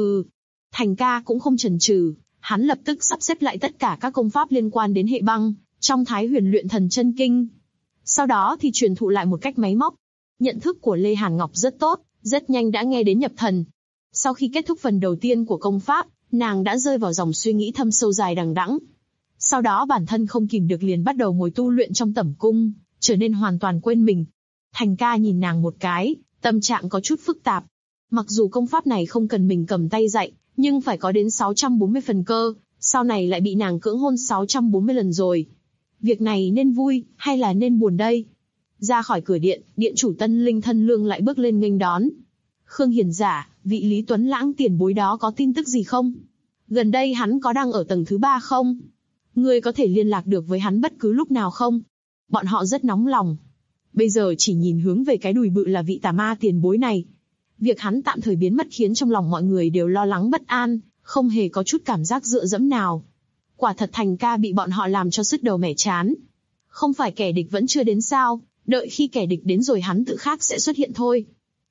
Thành Ca cũng không chần chừ, hắn lập tức sắp xếp lại tất cả các công pháp liên quan đến hệ băng, trong Thái Huyền Luyện Thần Chân Kinh. Sau đó thì truyền thụ lại một cách máy móc. Nhận thức của Lê Hàn Ngọc rất tốt, rất nhanh đã nghe đến nhập thần. Sau khi kết thúc phần đầu tiên của công pháp, nàng đã rơi vào dòng suy nghĩ thâm sâu dài đằng đẵng. Sau đó bản thân không kìm được liền bắt đầu ngồi tu luyện trong tẩm cung, trở nên hoàn toàn quên mình. Thành Ca nhìn nàng một cái, tâm trạng có chút phức tạp. Mặc dù công pháp này không cần mình cầm tay dạy, nhưng phải có đến 640 phần cơ, sau này lại bị nàng cưỡng hôn 640 lần rồi. Việc này nên vui, hay là nên buồn đây? Ra khỏi cửa điện, điện chủ Tân Linh Thân Lương lại bước lên nghênh đón. Khương Hiền Giả, vị Lý Tuấn Lãng tiền bối đó có tin tức gì không? Gần đây hắn có đang ở tầng thứ 3 không? Ngươi có thể liên lạc được với hắn bất cứ lúc nào không? Bọn họ rất nóng lòng. Bây giờ chỉ nhìn hướng về cái đùi bự là vị tà ma tiền bối này. Việc hắn tạm thời biến mất khiến trong lòng mọi người đều lo lắng bất an, không hề có chút cảm giác dựa dẫm nào. Quả thật Thành Ca bị bọn họ làm cho sứt đầu mẻ chán. Không phải kẻ địch vẫn chưa đến sao, đợi khi kẻ địch đến rồi hắn tự khắc sẽ xuất hiện thôi.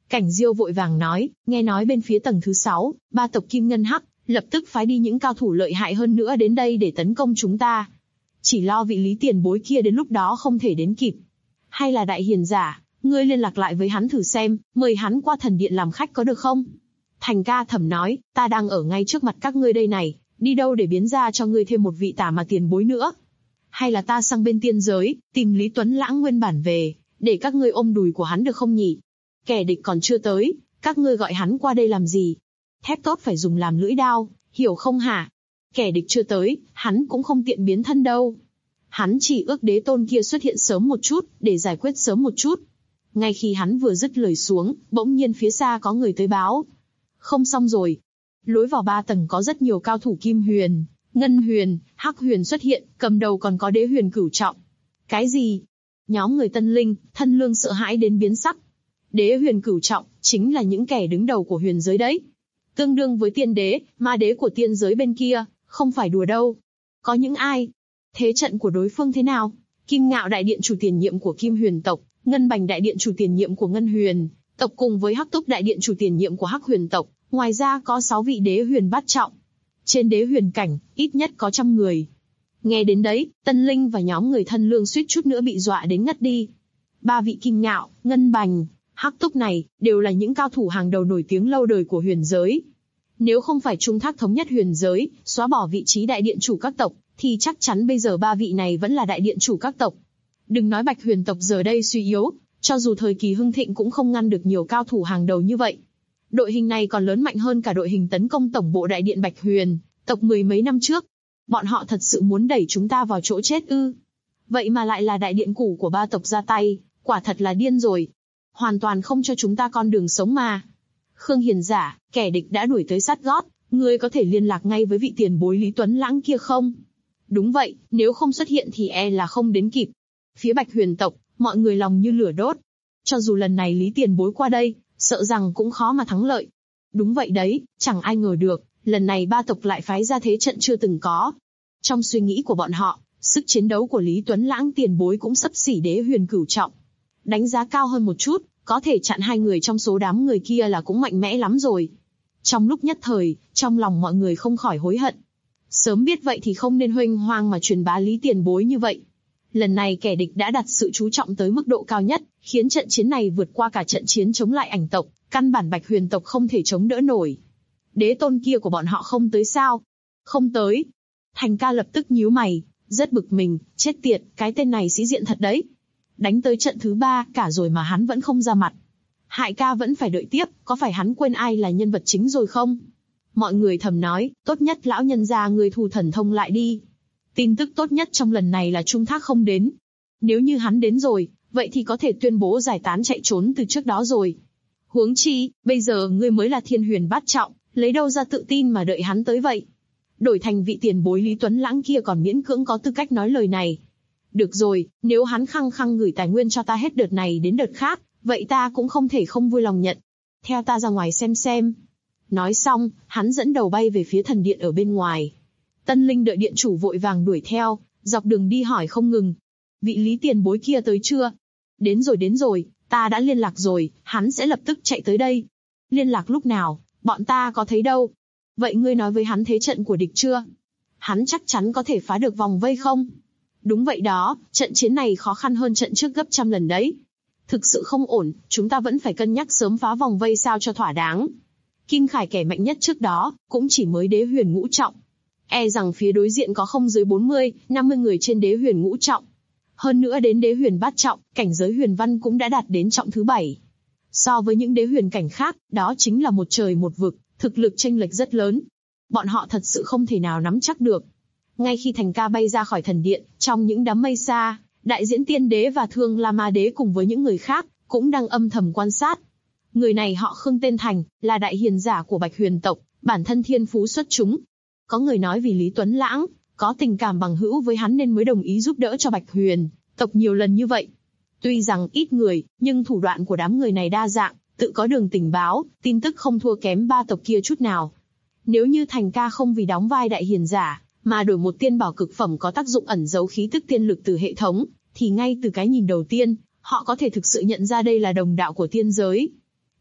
Cảnh Diêu vội vàng nói, nghe nói bên phía tầng thứ 6, ba tộc Kim Ngân Hắc, lập tức phái đi những cao thủ lợi hại hơn nữa đến đây để tấn công chúng ta. Chỉ lo vị Lý tiền bối kia đến lúc đó không thể đến kịp. Hay là đại hiền giả, ngươi liên lạc lại với hắn thử xem, mời hắn qua thần điện làm khách có được không? Thành Ca thầm nói, ta đang ở ngay trước mặt các ngươi đây này, đi đâu để biến ra cho ngươi thêm một vị tả mà tiền bối nữa? Hay là ta sang bên tiên giới, tìm Lý Tuấn Lãng nguyên bản về, để các ngươi ôm đùi của hắn được không nhỉ? Kẻ địch còn chưa tới, các ngươi gọi hắn qua đây làm gì? Thép tốt phải dùng làm lưỡi đao, hiểu không hả? Kẻ địch chưa tới, hắn cũng không tiện biến thân đâu. Hắn chỉ ước đế tôn kia xuất hiện sớm một chút, để giải quyết sớm một chút. Ngay khi hắn vừa dứt lời xuống, bỗng nhiên phía xa có người tới báo. Không xong rồi. Lối vào 3 tầng có rất nhiều cao thủ Kim Huyền, Ngân Huyền, Hắc Huyền xuất hiện, cầm đầu còn có Đế Huyền Cửu Trọng. Cái gì? Nhóm người Tân Linh, Thân Lương sợ hãi đến biến sắc. Đế Huyền Cửu Trọng chính là những kẻ đứng đầu của huyền giới đấy. Tương đương với tiên đế, ma đế của tiên giới bên kia, không phải đùa đâu. Có những ai? Thế trận của đối phương thế nào? Kim Ngạo đại điện chủ tiền nhiệm của Kim Huyền tộc, Ngân Bành đại điện chủ tiền nhiệm của Ngân Huyền tộc cùng với Hắc Túc đại điện chủ tiền nhiệm của Hắc Huyền tộc, ngoài ra có 6 vị đế huyền bát trọng. Trên đế huyền cảnh, ít nhất có 100 người. Nghe đến đấy, Tân Linh và nhóm người Thân Lương suýt chút nữa bị dọa đến ngất đi. 3 vị Kim Ngạo, Ngân Bành, Hắc Túc này, đều là những cao thủ hàng đầu nổi tiếng lâu đời của huyền giới. Nếu không phải Trung Thác thống nhất huyền giới, xóa bỏ vị trí đại điện chủ các tộc, thì chắc chắn bây giờ 3 vị này vẫn là đại điện chủ các tộc. Đừng nói Bạch Huyền tộc giờ đây suy yếu, cho dù thời kỳ hưng thịnh cũng không ngăn được nhiều cao thủ hàng đầu như vậy. Đội hình này còn lớn mạnh hơn cả đội hình tấn công tổng bộ đại điện Bạch Huyền tộc 10 mấy năm trước. Bọn họ thật sự muốn đẩy chúng ta vào chỗ chết ư? Vậy mà lại là đại điện cũ của 3 tộc ra tay, quả thật là điên rồi. Hoàn toàn không cho chúng ta con đường sống mà. Khương Hiền giả, kẻ địch đã đuổi tới sát gót, ngươi có thể liên lạc ngay với vị tiền bối Lý Tuấn Lãng kia không? Đúng vậy, nếu không xuất hiện thì e là không đến kịp. Phía Bạch Huyền tộc, mọi người lòng như lửa đốt. Cho dù lần này Lý tiền bối qua đây, sợ rằng cũng khó mà thắng lợi. Đúng vậy đấy, chẳng ai ngờ được, lần này 3 tộc lại phái ra thế trận chưa từng có. Trong suy nghĩ của bọn họ, sức chiến đấu của Lý Tuấn Lãng tiền bối cũng xấp xỉ Đế Huyền Cửu Trọng. Đánh giá cao hơn một chút, có thể chặn 2 người trong số đám người kia là cũng mạnh mẽ lắm rồi. Trong lúc nhất thời, trong lòng mọi người không khỏi hối hận. Sớm biết vậy thì không nên huênh hoang mà truyền bá Lý tiền bối như vậy. Lần này kẻ địch đã đặt sự chú trọng tới mức độ cao nhất, khiến trận chiến này vượt qua cả trận chiến chống lại ảnh tộc, căn bản Bạch Huyền tộc không thể chống đỡ nổi. Đế tôn kia của bọn họ không tới sao? Không tới. Thành Ca lập tức nhíu mày, rất bực mình, chết tiệt, cái tên này sĩ diện thật đấy. Đánh tới trận thứ 3 cả rồi mà hắn vẫn không ra mặt. Hại ca vẫn phải đợi tiếp, có phải hắn quên ai là nhân vật chính rồi không? Mọi người thầm nói, tốt nhất lão nhân gia người thu thần thông lại đi. Tin tức tốt nhất trong lần này là Trung Thác không đến. Nếu như hắn đến rồi, vậy thì có thể tuyên bố giải tán chạy trốn từ trước đó rồi. Huống chi, bây giờ ngươi mới là thiên huyền bát trọng, lấy đâu ra tự tin mà đợi hắn tới vậy? Đổi thành vị tiền bối Lý Tuấn Lãng kia còn miễn cưỡng có tư cách nói lời này. Được rồi, nếu hắn khăng khăng gửi tài nguyên cho ta hết đợt này đến đợt khác, vậy ta cũng không thể không vui lòng nhận. Theo ta ra ngoài xem. Nói xong, hắn dẫn đầu bay về phía thần điện ở bên ngoài. Tân Linh đợi điện chủ vội vàng đuổi theo, dọc đường đi hỏi không ngừng. Vị Lý tiền bối kia tới chưa? Đến rồi, ta đã liên lạc rồi, hắn sẽ lập tức chạy tới đây. Liên lạc lúc nào, bọn ta có thấy đâu. Vậy ngươi nói với hắn thế trận của địch chưa? Hắn chắc chắn có thể phá được vòng vây không? Đúng vậy đó, trận chiến này khó khăn hơn trận trước gấp 100 lần đấy. Thực sự không ổn, chúng ta vẫn phải cân nhắc sớm phá vòng vây sao cho thỏa đáng. Kim Khải kẻ mạnh nhất trước đó, cũng chỉ mới đế huyền ngũ trọng. E rằng phía đối diện có không dưới 40, 50 người trên đế huyền ngũ trọng. Hơn nữa đến đế huyền bát trọng, cảnh giới huyền văn cũng đã đạt đến trọng thứ 7. So với những đế huyền cảnh khác, đó chính là một trời một vực, thực lực chênh lệch rất lớn. Bọn họ thật sự không thể nào nắm chắc được. Ngay khi Thành Ca bay ra khỏi thần điện, trong những đám mây xa, đại diễn tiên đế và Thương La Ma đế cùng với những người khác, cũng đang âm thầm quan sát. Người này họ Khương tên Thành, là đại hiền giả của Bạch Huyền tộc, bản thân thiên phú xuất chúng. Có người nói vì Lý Tuấn Lãng, có tình cảm bằng hữu với hắn nên mới đồng ý giúp đỡ cho Bạch Huyền tộc nhiều lần như vậy. Tuy rằng ít người, nhưng thủ đoạn của đám người này đa dạng, tự có đường tình báo, tin tức không thua kém 3 tộc kia chút nào. Nếu như Thành Ca không vì đóng vai đại hiền giả, mà đổi một tiên bảo cực phẩm có tác dụng ẩn giấu khí tức tiên lực từ hệ thống, thì ngay từ cái nhìn đầu tiên, họ có thể thực sự nhận ra đây là đồng đạo của tiên giới.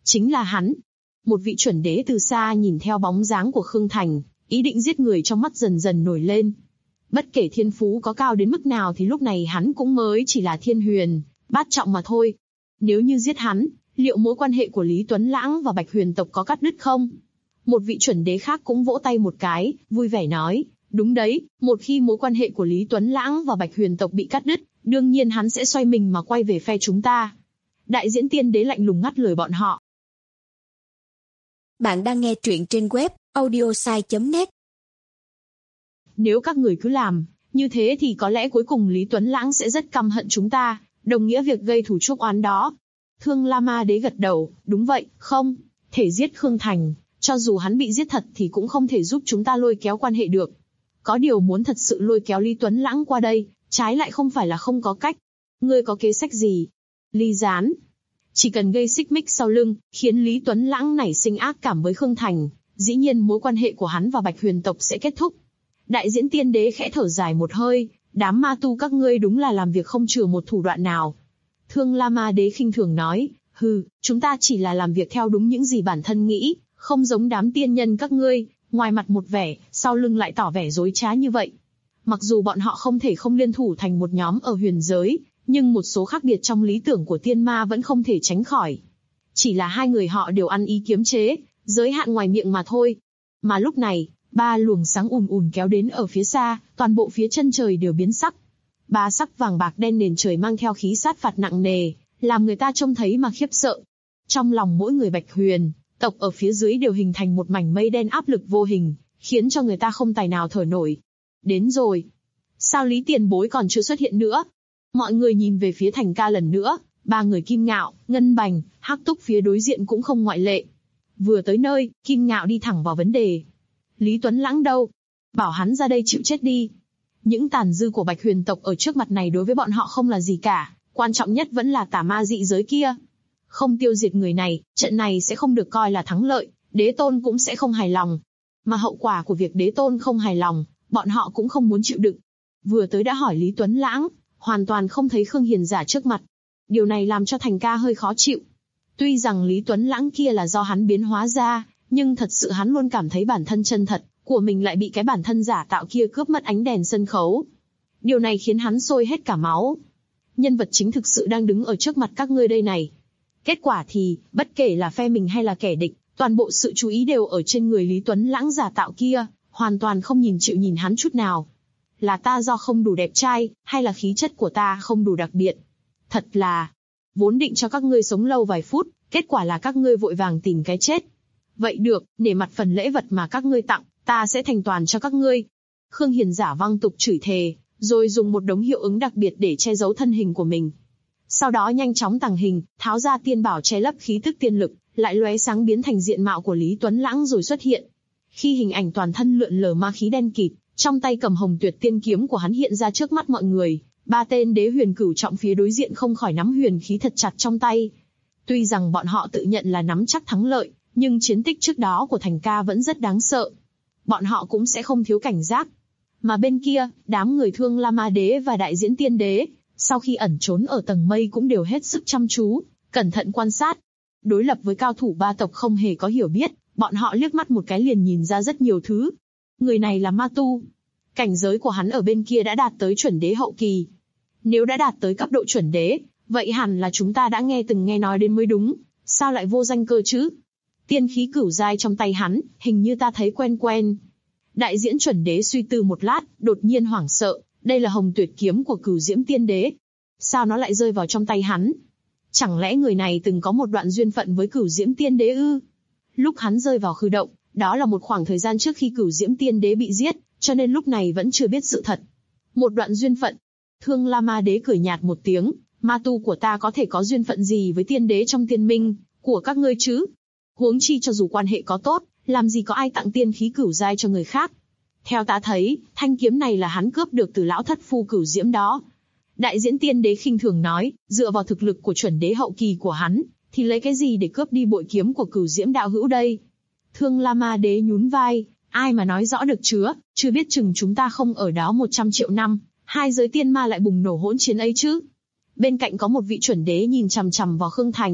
Chính là hắn. Một vị chuẩn đế từ xa nhìn theo bóng dáng của Khương Thành, ý định giết người trong mắt dần dần nổi lên. Bất kể thiên phú có cao đến mức nào thì lúc này hắn cũng mới chỉ là thiên huyền, bát trọng mà thôi. Nếu như giết hắn, liệu mối quan hệ của Lý Tuấn Lãng và Bạch Huyền tộc có cắt đứt không? Một vị chuẩn đế khác cũng vỗ tay một cái, vui vẻ nói, đúng đấy, một khi mối quan hệ của Lý Tuấn Lãng và Bạch Huyền tộc bị cắt đứt, đương nhiên hắn sẽ xoay mình mà quay về phe chúng ta. Đại diễn tiên đế lạnh lùng ngắt lời bọn họ. Bạn đang nghe truyện trên web audiosai.net. Nếu các người cứ làm như thế thì có lẽ cuối cùng Lý Tuấn Lãng sẽ rất căm hận chúng ta, đồng nghĩa việc gây thù chuốc oán đó. Thương La Ma Đế gật đầu, đúng vậy, không thể giết Khương Thành, cho dù hắn bị giết thật thì cũng không thể giúp chúng ta lôi kéo quan hệ được. Có điều muốn thật sự lôi kéo Lý Tuấn Lãng qua đây, trái lại không phải là không có cách. Ngươi có kế sách gì? Ly Gián. Chỉ cần gây xích mích sau lưng, khiến Lý Tuấn Lãng nảy sinh ác cảm với Khương Thành, dĩ nhiên mối quan hệ của hắn và Bạch Huyền tộc sẽ kết thúc. Đại diễn tiên đế khẽ thở dài một hơi, đám ma tu các ngươi đúng là làm việc không chừa một thủ đoạn nào. Thương La Ma Đế khinh thường nói, chúng ta chỉ là làm việc theo đúng những gì bản thân nghĩ, không giống đám tiên nhân các ngươi, ngoài mặt một vẻ, sau lưng lại tỏ vẻ dối trá như vậy. Mặc dù bọn họ không thể không liên thủ thành một nhóm ở huyền giới, nhưng một số khác biệt trong lý tưởng của tiên ma vẫn không thể tránh khỏi. Chỉ là hai người họ đều ăn ý kiếm chế, giới hạn ngoài miệng mà thôi. Mà lúc này, ba luồng sáng ùn ùn kéo đến ở phía xa, toàn bộ phía chân trời đều biến sắc. Ba sắc vàng bạc đen nền trời mang theo khí sát phạt nặng nề, làm người ta trông thấy mà khiếp sợ. Trong lòng mỗi người Bạch Huyền tộc ở phía dưới đều hình thành một mảnh mây đen áp lực vô hình, khiến cho người ta không tài nào thở nổi. Đến rồi. Sao Lý Tiền Bối còn chưa xuất hiện nữa? Mọi người nhìn về phía Thành Ca lần nữa, ba người Kim Ngạo, Ngân Bành, Hắc Túc phía đối diện cũng không ngoại lệ. Vừa tới nơi, Kim Ngạo đi thẳng vào vấn đề. Lý Tuấn Lãng đâu? Bảo hắn ra đây chịu chết đi. Những tàn dư của Bạch Huyền tộc ở trước mặt này đối với bọn họ không là gì cả, quan trọng nhất vẫn là tà ma dị giới kia. Không tiêu diệt người này, trận này sẽ không được coi là thắng lợi, đế tôn cũng sẽ không hài lòng. Mà hậu quả của việc đế tôn không hài lòng, bọn họ cũng không muốn chịu đựng. Vừa tới đã hỏi Lý Tuấn Lãng, hoàn toàn không thấy Khương Hiền Giả trước mặt. Điều này làm cho Thành Ca hơi khó chịu. Tuy rằng Lý Tuấn Lãng kia là do hắn biến hóa ra, nhưng thật sự hắn luôn cảm thấy bản thân chân thật của mình lại bị cái bản thân giả tạo kia cướp mất ánh đèn sân khấu. Điều này khiến hắn sôi hết cả máu. Nhân vật chính thực sự đang đứng ở trước mặt các ngươi đây này. Kết quả thì, bất kể là phe mình hay là kẻ địch, toàn bộ sự chú ý đều ở trên người Lý Tuấn Lãng giả tạo kia, hoàn toàn không chịu nhìn hắn chút nào. Là ta do không đủ đẹp trai, hay là khí chất của ta không đủ đặc biệt? Thật là, vốn định cho các ngươi sống lâu vài phút, kết quả là các ngươi vội vàng tìm cái chết. Vậy được, nể mặt phần lễ vật mà các ngươi tặng, ta sẽ thành toàn cho các ngươi. Khương Hiền Giả văng tục chửi thề, rồi dùng một đống hiệu ứng đặc biệt để che giấu thân hình của mình. Sau đó nhanh chóng tàng hình, tháo ra tiên bảo che lấp khí tức tiên lực, lại lóe sáng biến thành diện mạo của Lý Tuấn Lãng rồi xuất hiện. Khi hình ảnh toàn thân lượn lờ ma khí đen kịt, trong tay cầm Hồng Tuyệt Tiên kiếm của hắn hiện ra trước mắt mọi người, ba tên đế huyền cửu trọng phía đối diện không khỏi nắm huyền khí thật chặt trong tay. Tuy rằng bọn họ tự nhận là nắm chắc thắng lợi, nhưng chiến tích trước đó của Thành Ca vẫn rất đáng sợ. Bọn họ cũng sẽ không thiếu cảnh giác. Mà bên kia, đám người Thương La Ma Đế và Đại Diễn Tiên Đế, sau khi ẩn trốn ở tầng mây cũng đều hết sức chăm chú, cẩn thận quan sát. Đối lập với cao thủ ba tộc không hề có hiểu biết, bọn họ liếc mắt một cái liền nhìn ra rất nhiều thứ. Người này là ma tu. Cảnh giới của hắn ở bên kia đã đạt tới chuẩn đế hậu kỳ. Nếu đã đạt tới cấp độ chuẩn đế, vậy hẳn là chúng ta đã từng nghe nói đến mới đúng, sao lại vô danh cơ chứ? Tiên khí cửu giai trong tay hắn, hình như ta thấy quen quen. Đại diễn chuẩn đế suy tư một lát, đột nhiên hoảng sợ, đây là Hồng Tuyệt kiếm của Cửu Diễm Tiên Đế. Sao nó lại rơi vào trong tay hắn? Chẳng lẽ người này từng có một đoạn duyên phận với Cửu Diễm Tiên Đế ư? Lúc hắn rơi vào khư động, đó là một khoảng thời gian trước khi Cửu Diễm Tiên Đế bị giết, cho nên lúc này vẫn chưa biết sự thật. Một đoạn duyên phận. Thương La Ma Đế cười nhạt một tiếng, ma tu của ta có thể có duyên phận gì với tiên đế trong tiên minh của các ngươi chứ? Huống chi cho dù quan hệ có tốt, làm gì có ai tặng tiên khí cửu giai cho người khác. Theo ta thấy, thanh kiếm này là hắn cướp được từ lão thất phu Cửu Diễm đó. Đại diễn tiên đế khinh thường nói, dựa vào thực lực của chuẩn đế hậu kỳ của hắn, thì lấy cái gì để cướp đi bội kiếm của Cửu Diễm đạo hữu đây? Thương La Ma Đế nhún vai, ai mà nói rõ được chưa biết chừng chúng ta không ở đó 100 triệu năm, hai giới tiên ma lại bùng nổ hỗn chiến ấy chứ. Bên cạnh có một vị chuẩn đế nhìn chằm chằm vào Khương Thành,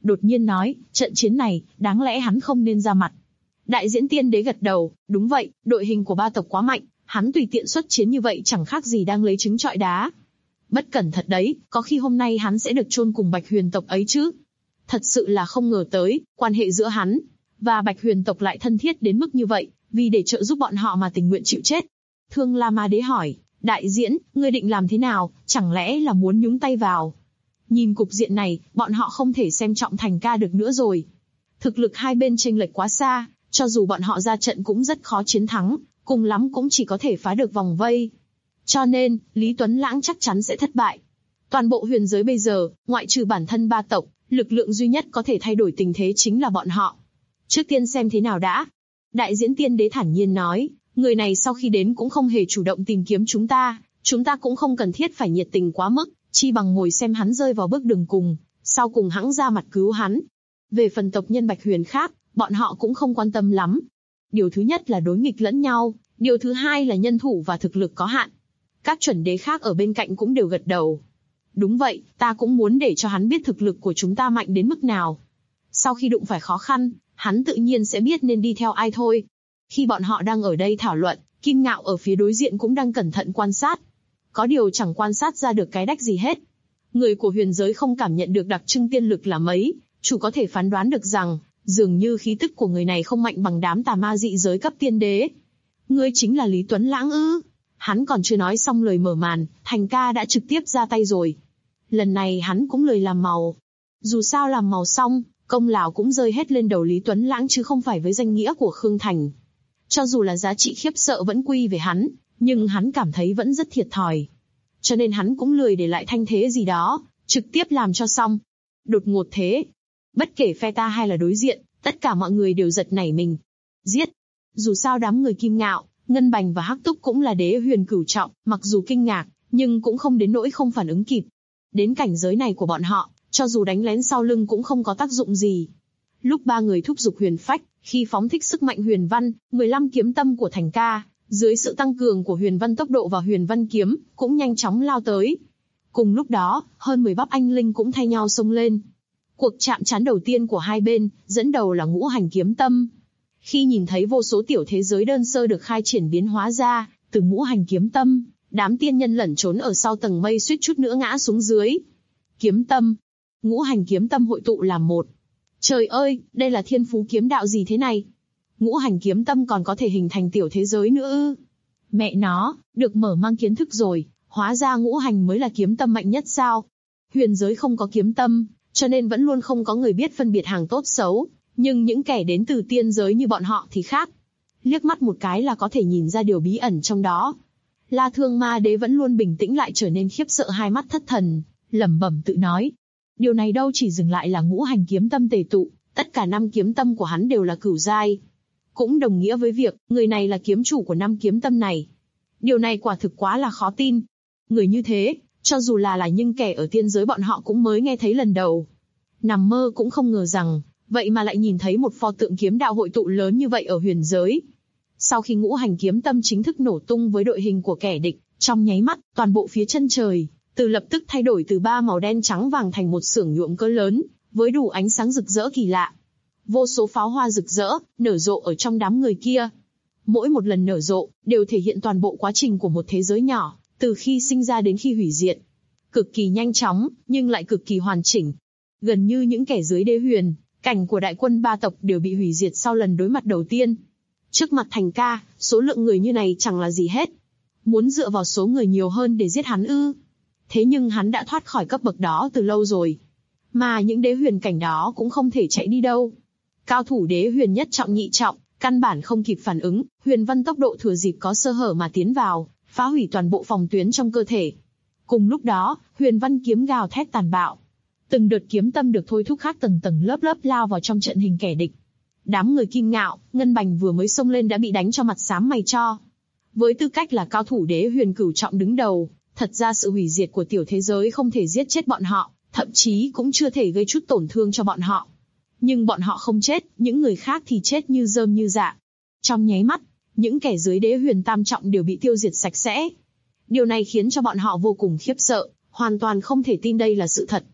đột nhiên nói, trận chiến này, đáng lẽ hắn không nên ra mặt. Đại diễn tiên đế gật đầu, đúng vậy, đội hình của ba tộc quá mạnh, hắn tùy tiện xuất chiến như vậy chẳng khác gì đang lấy trứng trọi đá. Bất cẩn thật đấy, có khi hôm nay hắn sẽ được chôn cùng Bạch Huyền tộc ấy chứ. Thật sự là không ngờ tới, quan hệ giữa hắn và Bạch Huyền tộc lại thân thiết đến mức như vậy, vì để trợ giúp bọn họ mà tình nguyện chịu chết. Thương La Ma Đế hỏi, đại diễn, ngươi định làm thế nào, chẳng lẽ là muốn nhúng tay vào? Nhìn cục diện này, bọn họ không thể xem trọng Thành Ca được nữa rồi. Thực lực hai bên chênh lệch quá xa, cho dù bọn họ ra trận cũng rất khó chiến thắng, cùng lắm cũng chỉ có thể phá được vòng vây. Cho nên, Lý Tuấn Lãng chắc chắn sẽ thất bại. Toàn bộ huyền giới bây giờ, ngoại trừ bản thân ba tộc, lực lượng duy nhất có thể thay đổi tình thế chính là bọn họ. Trước tiên xem thế nào đã. Đại diễn tiên đế thản nhiên nói, người này sau khi đến cũng không hề chủ động tìm kiếm chúng ta cũng không cần thiết phải nhiệt tình quá mức, chi bằng ngồi xem hắn rơi vào bước đường cùng, sau cùng hẵng ra mặt cứu hắn. Về phần tộc nhân Bạch Huyền khác, bọn họ cũng không quan tâm lắm. Điều thứ nhất là đối nghịch lẫn nhau, điều thứ hai là nhân thủ và thực lực có hạn. Các chuẩn đế khác ở bên cạnh cũng đều gật đầu. Đúng vậy, ta cũng muốn để cho hắn biết thực lực của chúng ta mạnh đến mức nào. Sau khi đụng phải khó khăn, hắn tự nhiên sẽ biết nên đi theo ai thôi. Khi bọn họ đang ở đây thảo luận, Kim Ngạo ở phía đối diện cũng đang cẩn thận quan sát. Có điều chẳng quan sát ra được cái đách gì hết. Người của huyền giới không cảm nhận được đặc trưng tiên lực là mấy, chủ có thể phán đoán được rằng, dường như khí tức của người này không mạnh bằng đám tà ma dị giới cấp tiên đế. Ngươi chính là Lý Tuấn Lãng ư? Hắn còn chưa nói xong lời mở màn, Thành Ca đã trực tiếp ra tay rồi. Lần này hắn cũng lười làm màu. Dù sao làm màu xong, công lao cũng rơi hết lên đầu Lý Tuấn Lãng chứ không phải với danh nghĩa của Khương Thành. Cho dù là giá trị khiếp sợ vẫn quy về hắn, nhưng hắn cảm thấy vẫn rất thiệt thòi. Cho nên hắn cũng lười để lại thanh thế gì đó, trực tiếp làm cho xong. Đột ngột thế. Bất kể phe ta hay là đối diện, tất cả mọi người đều giật nảy mình. Giết! Dù sao đám người Kim Ngạo, Ngân Bành và Hắc Túc cũng là đế huyền cửu trọng, mặc dù kinh ngạc, nhưng cũng không đến nỗi không phản ứng kịp. Đến cảnh giới này của bọn họ, cho dù đánh lén sau lưng cũng không có tác dụng gì. Lúc ba người thúc giục huyền phách, khi phóng thích sức mạnh huyền văn, 15 kiếm tâm của Thành Ca, dưới sự tăng cường của huyền văn tốc độ và huyền văn kiếm, cũng nhanh chóng lao tới. Cùng lúc đó, hơn 10 bắp anh linh cũng thay nhau xông lên. Cuộc chạm trán đầu tiên của hai bên, dẫn đầu là ngũ hành kiếm tâm. Khi nhìn thấy vô số tiểu thế giới đơn sơ được khai triển biến hóa ra, từ ngũ hành kiếm tâm, đám tiên nhân lẩn trốn ở sau tầng mây suýt chút nữa ngã xuống dưới. Kiếm tâm, ngũ hành kiếm tâm hội tụ làm một. Trời ơi, đây là thiên phú kiếm đạo gì thế này? Ngũ hành kiếm tâm còn có thể hình thành tiểu thế giới nữa ư? Mẹ nó, được mở mang kiến thức rồi, hóa ra ngũ hành mới là kiếm tâm mạnh nhất sao? Huyền giới không có kiếm tâm, cho nên vẫn luôn không có người biết phân biệt hàng tốt xấu, nhưng những kẻ đến từ tiên giới như bọn họ thì khác. Liếc mắt một cái là có thể nhìn ra điều bí ẩn trong đó. La Thương Ma Đế vẫn luôn bình tĩnh lại trở nên khiếp sợ, hai mắt thất thần, lẩm bẩm tự nói. Điều này đâu chỉ dừng lại là ngũ hành kiếm tâm tề tụ, tất cả 5 kiếm tâm của hắn đều là cửu giai. Cũng đồng nghĩa với việc, người này là kiếm chủ của 5 kiếm tâm này. Điều này quả thực quá là khó tin. Người như thế, cho dù là những kẻ ở tiên giới bọn họ cũng mới nghe thấy lần đầu. Nằm mơ cũng không ngờ rằng, vậy mà lại nhìn thấy một pho tượng kiếm đạo hội tụ lớn như vậy ở huyền giới. Sau khi ngũ hành kiếm tâm chính thức nổ tung với đội hình của kẻ địch, trong nháy mắt, toàn bộ phía chân trời, từ lập tức thay đổi từ 3 màu đen trắng vàng thành một xưởng nhuộm cỡ lớn, với đủ ánh sáng rực rỡ kỳ lạ. Vô số pháo hoa rực rỡ, nở rộ ở trong đám người kia. Mỗi một lần nở rộ, đều thể hiện toàn bộ quá trình của một thế giới nhỏ, từ khi sinh ra đến khi hủy diệt. Cực kỳ nhanh chóng, nhưng lại cực kỳ hoàn chỉnh. Gần như những kẻ dưới đế huyền, cảnh của đại quân ba tộc đều bị hủy diệt sau lần đối mặt đầu tiên. Trước mặt Thành Ca, số lượng người như này chẳng là gì hết. Muốn dựa vào số người nhiều hơn để giết hắn ư? Thế nhưng hắn đã thoát khỏi cấp bậc đó từ lâu rồi. Mà những đế huyền cảnh đó cũng không thể chạy đi đâu. Cao thủ đế huyền nhất trọng nhị trọng, căn bản không kịp phản ứng, huyền văn tốc độ thừa dịp có sơ hở mà tiến vào, phá hủy toàn bộ phòng tuyến trong cơ thể. Cùng lúc đó, huyền văn kiếm gào thét tàn bạo. Từng đợt kiếm tâm được thôi thúc khác tầng tầng lớp lớp lao vào trong trận hình kẻ địch. Đám người Kim Ngạo, Ngân Bành vừa mới xông lên đã bị đánh cho mặt xám mày cho. Với tư cách là cao thủ đế huyền cửu trọng đứng đầu, thật ra sự hủy diệt của tiểu thế giới không thể giết chết bọn họ, thậm chí cũng chưa thể gây chút tổn thương cho bọn họ. Nhưng bọn họ không chết, những người khác thì chết như rơm như rạ. Trong nháy mắt, những kẻ dưới đế huyền tam trọng đều bị tiêu diệt sạch sẽ. Điều này khiến cho bọn họ vô cùng khiếp sợ, hoàn toàn không thể tin đây là sự thật.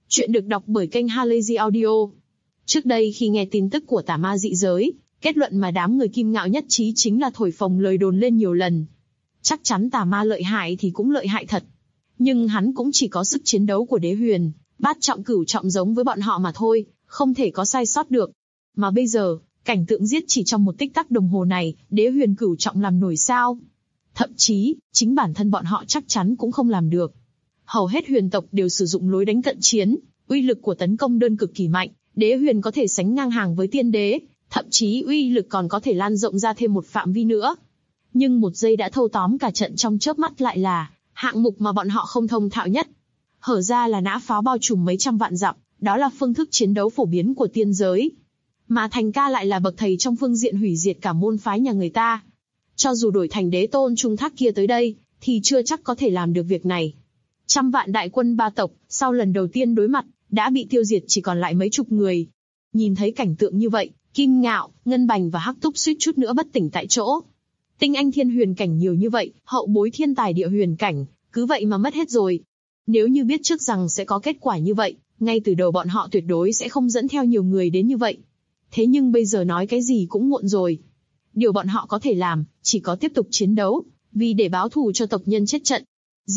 Chuyện được đọc bởi kênh Halazy Audio. Trước đây khi nghe tin tức của tà ma dị giới, kết luận mà đám người Kim Ngạo nhất trí chính là thổi phồng lời đồn lên nhiều lần. Chắc chắn tà ma lợi hại thì cũng lợi hại thật. Nhưng hắn cũng chỉ có sức chiến đấu của đế huyền, bát trọng cửu trọng giống với bọn họ mà thôi, không thể có sai sót được. Mà bây giờ, cảnh tượng giết chỉ trong một tích tắc đồng hồ này, đế huyền cửu trọng làm nổi sao? Thậm chí, chính bản thân bọn họ chắc chắn cũng không làm được. Hầu hết huyền tộc đều sử dụng lối đánh cận chiến, uy lực của tấn công đơn cực kỳ mạnh, đế huyền có thể sánh ngang hàng với tiên đế, thậm chí uy lực còn có thể lan rộng ra thêm một phạm vi nữa. Nhưng một giây đã thâu tóm cả trận trong chớp mắt lại là hạng mục mà bọn họ không thông thạo nhất. Hở ra là nã pháo bao trùm mấy trăm vạn dặm, đó là phương thức chiến đấu phổ biến của tiên giới. Mà Thành Ca lại là bậc thầy trong phương diện hủy diệt cả môn phái nhà người ta. Cho dù đổi thành đế tôn trung thác kia tới đây, thì chưa chắc có thể làm được việc này. Trăm vạn đại quân ba tộc, sau lần đầu tiên đối mặt, đã bị tiêu diệt chỉ còn lại mấy chục người. Nhìn thấy cảnh tượng như vậy, Kim Ngạo, Ngân Bành và Hắc Túc suýt chút nữa bất tỉnh tại chỗ. Tinh anh thiên huyền cảnh nhiều như vậy, hậu bối thiên tài địa huyền cảnh, cứ vậy mà mất hết rồi. Nếu như biết trước rằng sẽ có kết quả như vậy, ngay từ đầu bọn họ tuyệt đối sẽ không dẫn theo nhiều người đến như vậy. Thế nhưng bây giờ nói cái gì cũng muộn rồi. Điều bọn họ có thể làm, chỉ có tiếp tục chiến đấu, vì để báo thù cho tộc nhân chết trận.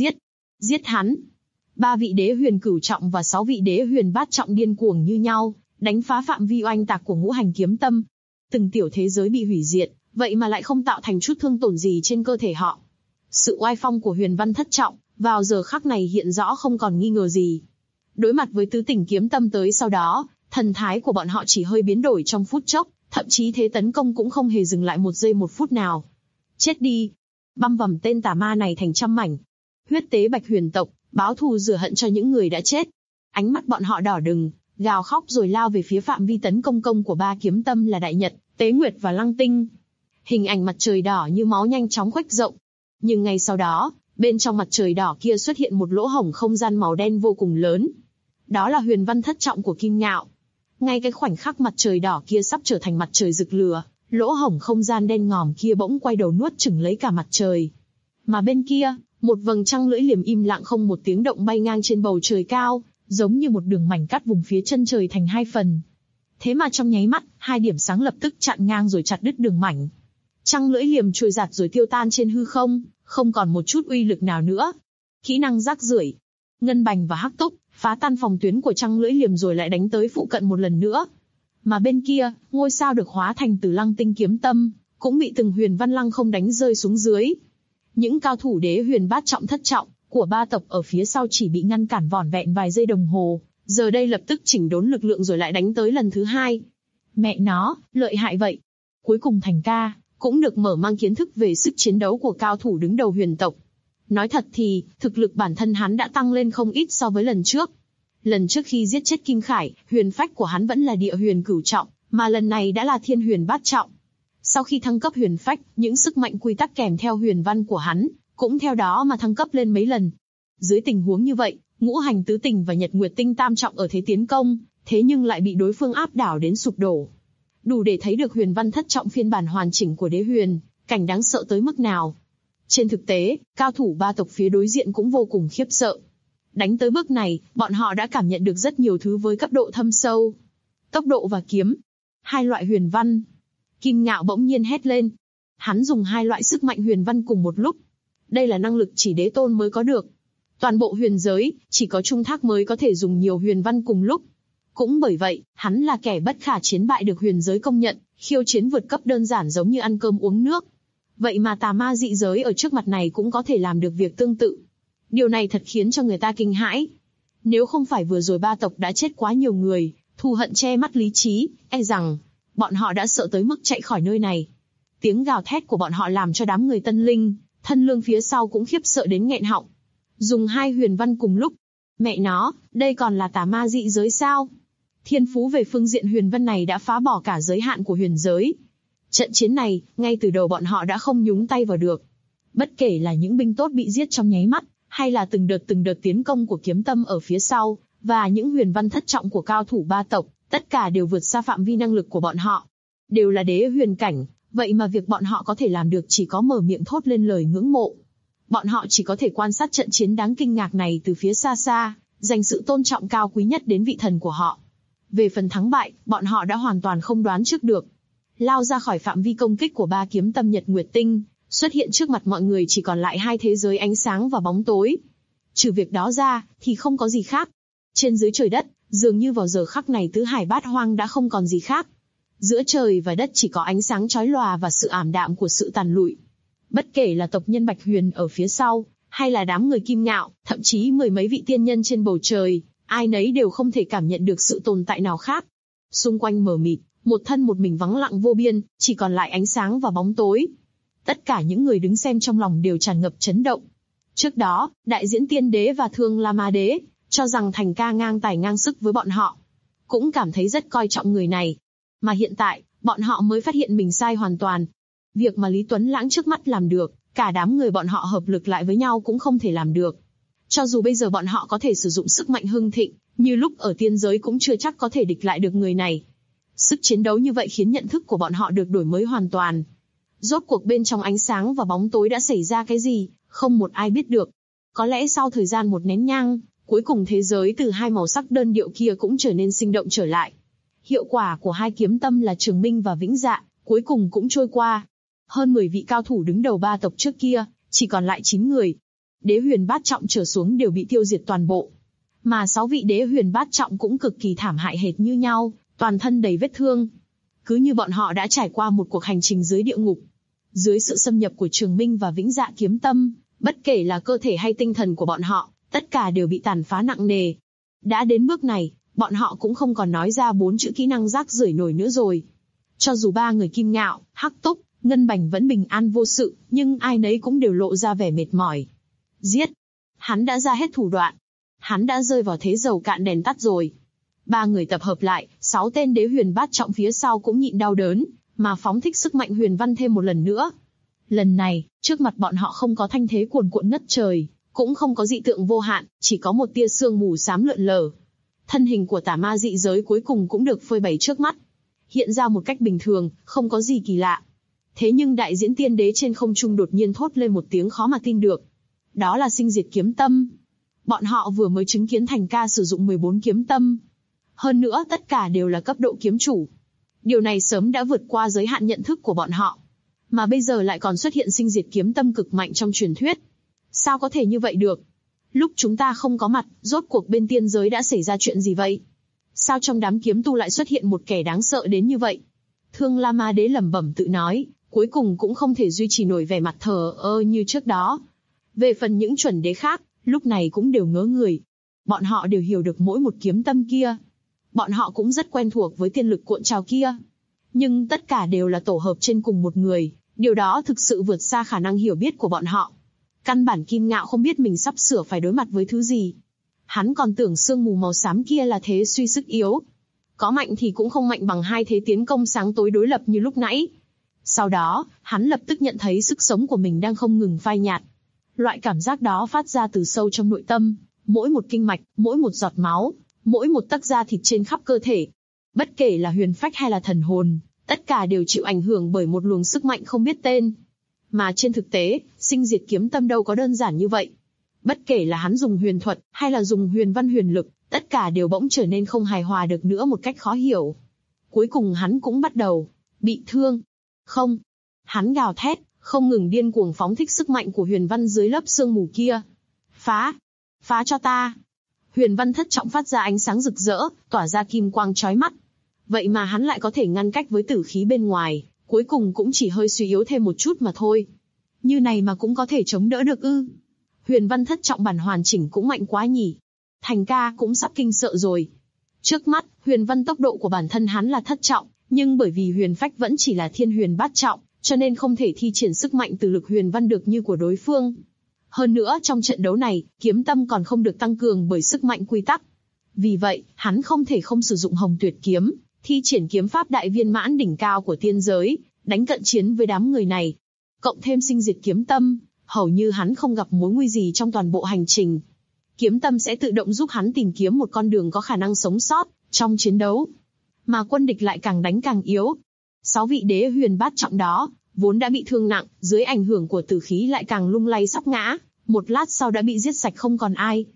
Giết hắn. 3 vị đế huyền cửu trọng và 6 vị đế huyền bát trọng điên cuồng như nhau, đánh phá phạm vi oanh tạc của ngũ hành kiếm tâm. Từng tiểu thế giới bị hủy diệt, vậy mà lại không tạo thành chút thương tổn gì trên cơ thể họ. Sự oai phong của huyền văn thất trọng, vào giờ khắc này hiện rõ không còn nghi ngờ gì. Đối mặt với tứ tỉnh kiếm tâm tới sau đó, thần thái của bọn họ chỉ hơi biến đổi trong phút chốc, thậm chí thế tấn công cũng không hề dừng lại một giây một phút nào. Chết đi! Băm vằm tên tà ma này thành trăm mảnh. Huyết tế Bạch Huyền tộc, báo thù rửa hận cho những người đã chết. Ánh mắt bọn họ đỏ đừng, gào khóc rồi lao về phía phạm vi tấn công của 3 kiếm tâm là Đại Nhật, Tế Nguyệt và Lăng Tinh. Hình ảnh mặt trời đỏ như máu nhanh chóng khuếch rộng. Nhưng ngay sau đó, bên trong mặt trời đỏ kia xuất hiện một lỗ hổng không gian màu đen vô cùng lớn. Đó là huyền văn thất trọng của Kim Ngạo. Ngay cái khoảnh khắc mặt trời đỏ kia sắp trở thành mặt trời rực lửa, lỗ hổng không gian đen ngòm kia bỗng quay đầu nuốt chửng lấy cả mặt trời. Mà bên kia, một vầng trăng lưỡi liềm im lặng không một tiếng động bay ngang trên bầu trời cao, giống như một đường mảnh cắt vùng phía chân trời thành 2 phần. Thế mà trong nháy mắt, 2 điểm sáng lập tức chặn ngang rồi chặt đứt đường mảnh. Trăng lưỡi liềm trôi giạt rồi tiêu tan trên hư không, không còn một chút uy lực nào nữa. Kỹ năng rác rưởi. Ngân Bành và Hắc Túc phá tan phòng tuyến của trăng lưỡi liềm rồi lại đánh tới phụ cận một lần nữa. Mà bên kia, ngôi sao được hóa thành từ Lăng Tinh kiếm tâm, cũng bị từng huyền văn lăng không đánh rơi xuống dưới. Những cao thủ đế huyền bát trọng thất trọng của 3 tộc ở phía sau chỉ bị ngăn cản vỏn vẹn vài giây đồng hồ, giờ đây lập tức chỉnh đốn lực lượng rồi lại đánh tới lần thứ 2. Mẹ nó, lợi hại vậy. Cuối cùng Thành Ca cũng được mở mang kiến thức về sức chiến đấu của cao thủ đứng đầu huyền tộc. Nói thật thì, thực lực bản thân hắn đã tăng lên không ít so với lần trước. Lần trước khi giết chết Kim Khải, huyền phách của hắn vẫn là địa huyền cửu trọng, mà lần này đã là thiên huyền bát trọng. Sau khi thăng cấp huyền phách, những sức mạnh quy tắc kèm theo huyền văn của hắn, cũng theo đó mà thăng cấp lên mấy lần. Dưới tình huống như vậy, ngũ hành tứ tình và nhật nguyệt tinh tam trọng ở thế tiến công, thế nhưng lại bị đối phương áp đảo đến sụp đổ. Đủ để thấy được huyền văn thất trọng phiên bản hoàn chỉnh của đế huyền, cảnh đáng sợ tới mức nào. Trên thực tế, cao thủ 3 tộc phía đối diện cũng vô cùng khiếp sợ. Đánh tới bước này, bọn họ đã cảm nhận được rất nhiều thứ với cấp độ thâm sâu. Tốc độ và kiếm. 2 loại huyền văn. Kim Ngạo bỗng nhiên hét lên. Hắn dùng 2 loại sức mạnh huyền văn cùng một lúc. Đây là năng lực chỉ đế tôn mới có được. Toàn bộ huyền giới, chỉ có Trung Thác mới có thể dùng nhiều huyền văn cùng lúc. Cũng bởi vậy, hắn là kẻ bất khả chiến bại được huyền giới công nhận, khiêu chiến vượt cấp đơn giản giống như ăn cơm uống nước. Vậy mà tà ma dị giới ở trước mặt này cũng có thể làm được việc tương tự. Điều này thật khiến cho người ta kinh hãi. Nếu không phải vừa rồi 3 tộc đã chết quá nhiều người, thù hận che mắt lý trí, e rằng bọn họ đã sợ tới mức chạy khỏi nơi này. Tiếng gào thét của bọn họ làm cho đám người tân linh, thân lương phía sau cũng khiếp sợ đến nghẹn họng. Dùng 2 huyền văn cùng lúc. Mẹ nó, đây còn là tà ma dị giới sao? Thiên phú về phương diện huyền văn này đã phá bỏ cả giới hạn của huyền giới. Trận chiến này, ngay từ đầu bọn họ đã không nhúng tay vào được. Bất kể là những binh tốt bị giết trong nháy mắt, hay là từng đợt tiến công của kiếm tâm ở phía sau, và những huyền văn thất trọng của cao thủ 3 tộc, tất cả đều vượt xa phạm vi năng lực của bọn họ. Đều là đế huyền cảnh, vậy mà việc bọn họ có thể làm được chỉ có mở miệng thốt lên lời ngưỡng mộ. Bọn họ chỉ có thể quan sát trận chiến đáng kinh ngạc này từ phía xa xa, dành sự tôn trọng cao quý nhất đến vị thần của họ. Về phần thắng bại, bọn họ đã hoàn toàn không đoán trước được. Lao ra khỏi phạm vi công kích của ba kiếm tâm Nhật Nguyệt Tinh, xuất hiện trước mặt mọi người chỉ còn lại hai thế giới ánh sáng và bóng tối. Trừ việc đó ra, thì không có gì khác. Trên dưới trời đất, dường như vào giờ khắc này tứ hải bát hoang đã không còn gì khác. Giữa trời và đất chỉ có ánh sáng chói lòa và sự ảm đạm của sự tàn lụi. Bất kể là tộc nhân Bạch Huyền ở phía sau, hay là đám người Kim Ngạo, thậm chí mười mấy vị tiên nhân trên bầu trời, ai nấy đều không thể cảm nhận được sự tồn tại nào khác. Xung quanh mờ mịt, một thân một mình vắng lặng vô biên, chỉ còn lại ánh sáng và bóng tối. Tất cả những người đứng xem trong lòng đều tràn ngập chấn động. Trước đó, Đại Diễn Tiên Đế và Thương La Ma Đế cho rằng Thành Ca ngang tài ngang sức với bọn họ, cũng cảm thấy rất coi trọng người này. Mà hiện tại, bọn họ mới phát hiện mình sai hoàn toàn. Việc mà Lý Tuấn Lãng trước mắt làm được, cả đám người bọn họ hợp lực lại với nhau cũng không thể làm được. Cho dù bây giờ bọn họ có thể sử dụng sức mạnh hưng thịnh, như lúc ở tiên giới cũng chưa chắc có thể địch lại được người này. Sức chiến đấu như vậy khiến nhận thức của bọn họ được đổi mới hoàn toàn. Rốt cuộc bên trong ánh sáng và bóng tối đã xảy ra cái gì, không một ai biết được. Có lẽ sau thời gian một nén nhang, cuối cùng thế giới từ hai màu sắc đơn điệu kia cũng trở nên sinh động trở lại. Hiệu quả của hai kiếm tâm là Trường Minh và Vĩnh Dạ, cuối cùng cũng trôi qua. Hơn 10 vị cao thủ đứng đầu ba tộc trước kia, chỉ còn lại 9 người. Đế huyền bát trọng trở xuống đều bị tiêu diệt toàn bộ. Mà 6 vị đế huyền bát trọng cũng cực kỳ thảm hại hệt như nhau, toàn thân đầy vết thương. Cứ như bọn họ đã trải qua một cuộc hành trình dưới địa ngục. Dưới sự xâm nhập của Trường Minh và Vĩnh Dạ kiếm tâm, bất kể là cơ thể hay tinh thần của bọn họ, tất cả đều bị tàn phá nặng nề. Đã đến bước này, bọn họ cũng không còn nói ra 4 chữ kỹ năng rác rưởi nổi nữa rồi. Cho dù ba người Kim Ngạo, Hắc Túc, Ngân Bành vẫn bình an vô sự, nhưng ai nấy cũng đều lộ ra vẻ mệt mỏi. Giết! Hắn đã ra hết thủ đoạn. Hắn đã rơi vào thế dầu cạn đèn tắt rồi. Ba người tập hợp lại, 6 tên đế huyền bát trọng phía sau cũng nhịn đau đớn, mà phóng thích sức mạnh huyền văn thêm một lần nữa. Lần này, trước mặt bọn họ không có thanh thế cuồn cuộn ngất trời, cũng không có dị tượng vô hạn, chỉ có một tia sương mù xám lượn lờ. Thân hình của tà ma dị giới cuối cùng cũng được phơi bày trước mắt. Hiện ra một cách bình thường, không có gì kỳ lạ. Thế nhưng Đại Diễn Tiên Đế trên không trung đột nhiên thốt lên một tiếng khó mà tin được. Đó là Sinh Diệt kiếm tâm. Bọn họ vừa mới chứng kiến Thành Ca sử dụng 14 kiếm tâm. Hơn nữa tất cả đều là cấp độ kiếm chủ. Điều này sớm đã vượt qua giới hạn nhận thức của bọn họ. Mà bây giờ lại còn xuất hiện Sinh Diệt kiếm tâm cực mạnh trong truyền thuyết. Sao có thể như vậy được? Lúc chúng ta không có mặt, rốt cuộc bên tiên giới đã xảy ra chuyện gì vậy? Sao trong đám kiếm tu lại xuất hiện một kẻ đáng sợ đến như vậy? Thương La Ma Đế lẩm bẩm tự nói, cuối cùng cũng không thể duy trì nổi vẻ mặt thờ ơ như trước đó. Về phần những chuẩn đế khác, lúc này cũng đều ngớ người. Bọn họ đều hiểu được mỗi một kiếm tâm kia. Bọn họ cũng rất quen thuộc với tiên lực cuộn trào kia. Nhưng tất cả đều là tổ hợp trên cùng một người, điều đó thực sự vượt xa khả năng hiểu biết của bọn họ. Căn bản Kim Ngạo không biết mình sắp sửa phải đối mặt với thứ gì. Hắn còn tưởng sương mù màu xám kia là thế suy sức yếu. Có mạnh thì cũng không mạnh bằng hai thế tiến công sáng tối đối lập như lúc nãy. Sau đó, hắn lập tức nhận thấy sức sống của mình đang không ngừng phai nhạt. Loại cảm giác đó phát ra từ sâu trong nội tâm, mỗi một kinh mạch, mỗi một giọt máu, mỗi một tấc da thịt trên khắp cơ thể. Bất kể là huyền phách hay là thần hồn, tất cả đều chịu ảnh hưởng bởi một luồng sức mạnh không biết tên. Mà trên thực tế, Sinh Diệt kiếm tâm đâu có đơn giản như vậy. Bất kể là hắn dùng huyền thuật, hay là dùng huyền văn huyền lực, tất cả đều bỗng trở nên không hài hòa được nữa một cách khó hiểu. Cuối cùng hắn cũng bắt đầu bị thương. Không. Hắn gào thét, không ngừng điên cuồng phóng thích sức mạnh của huyền văn dưới lớp sương mù kia. Phá! Phá cho ta! Huyền văn thất trọng phát ra ánh sáng rực rỡ, tỏa ra kim quang chói mắt. Vậy mà hắn lại có thể ngăn cách với tử khí bên ngoài, cuối cùng cũng chỉ hơi suy yếu thêm một chút mà thôi. Như này mà cũng có thể chống đỡ được ư? Huyền văn thất trọng bản hoàn chỉnh cũng mạnh quá nhỉ. Thành Ca cũng sắp kinh sợ rồi. Trước mắt, huyền văn tốc độ của bản thân hắn là thất trọng, nhưng bởi vì huyền phách vẫn chỉ là thiên huyền bát trọng, cho nên không thể thi triển sức mạnh từ lực huyền văn được như của đối phương. Hơn nữa trong trận đấu này, kiếm tâm còn không được tăng cường bởi sức mạnh quy tắc. Vì vậy, hắn không thể không sử dụng Hồng Tuyệt kiếm, thi triển kiếm pháp đại viên mãn đỉnh cao của tiên giới, đánh cận chiến với đám người này. Cộng thêm Sinh Diệt kiếm tâm, hầu như hắn không gặp mối nguy gì trong toàn bộ hành trình. Kiếm tâm sẽ tự động giúp hắn tìm kiếm một con đường có khả năng sống sót trong chiến đấu. Mà quân địch lại càng đánh càng yếu. 6 vị đế huyền bát trọng đó, vốn đã bị thương nặng, dưới ảnh hưởng của tử khí lại càng lung lay sắp ngã, một lát sau đã bị giết sạch không còn ai.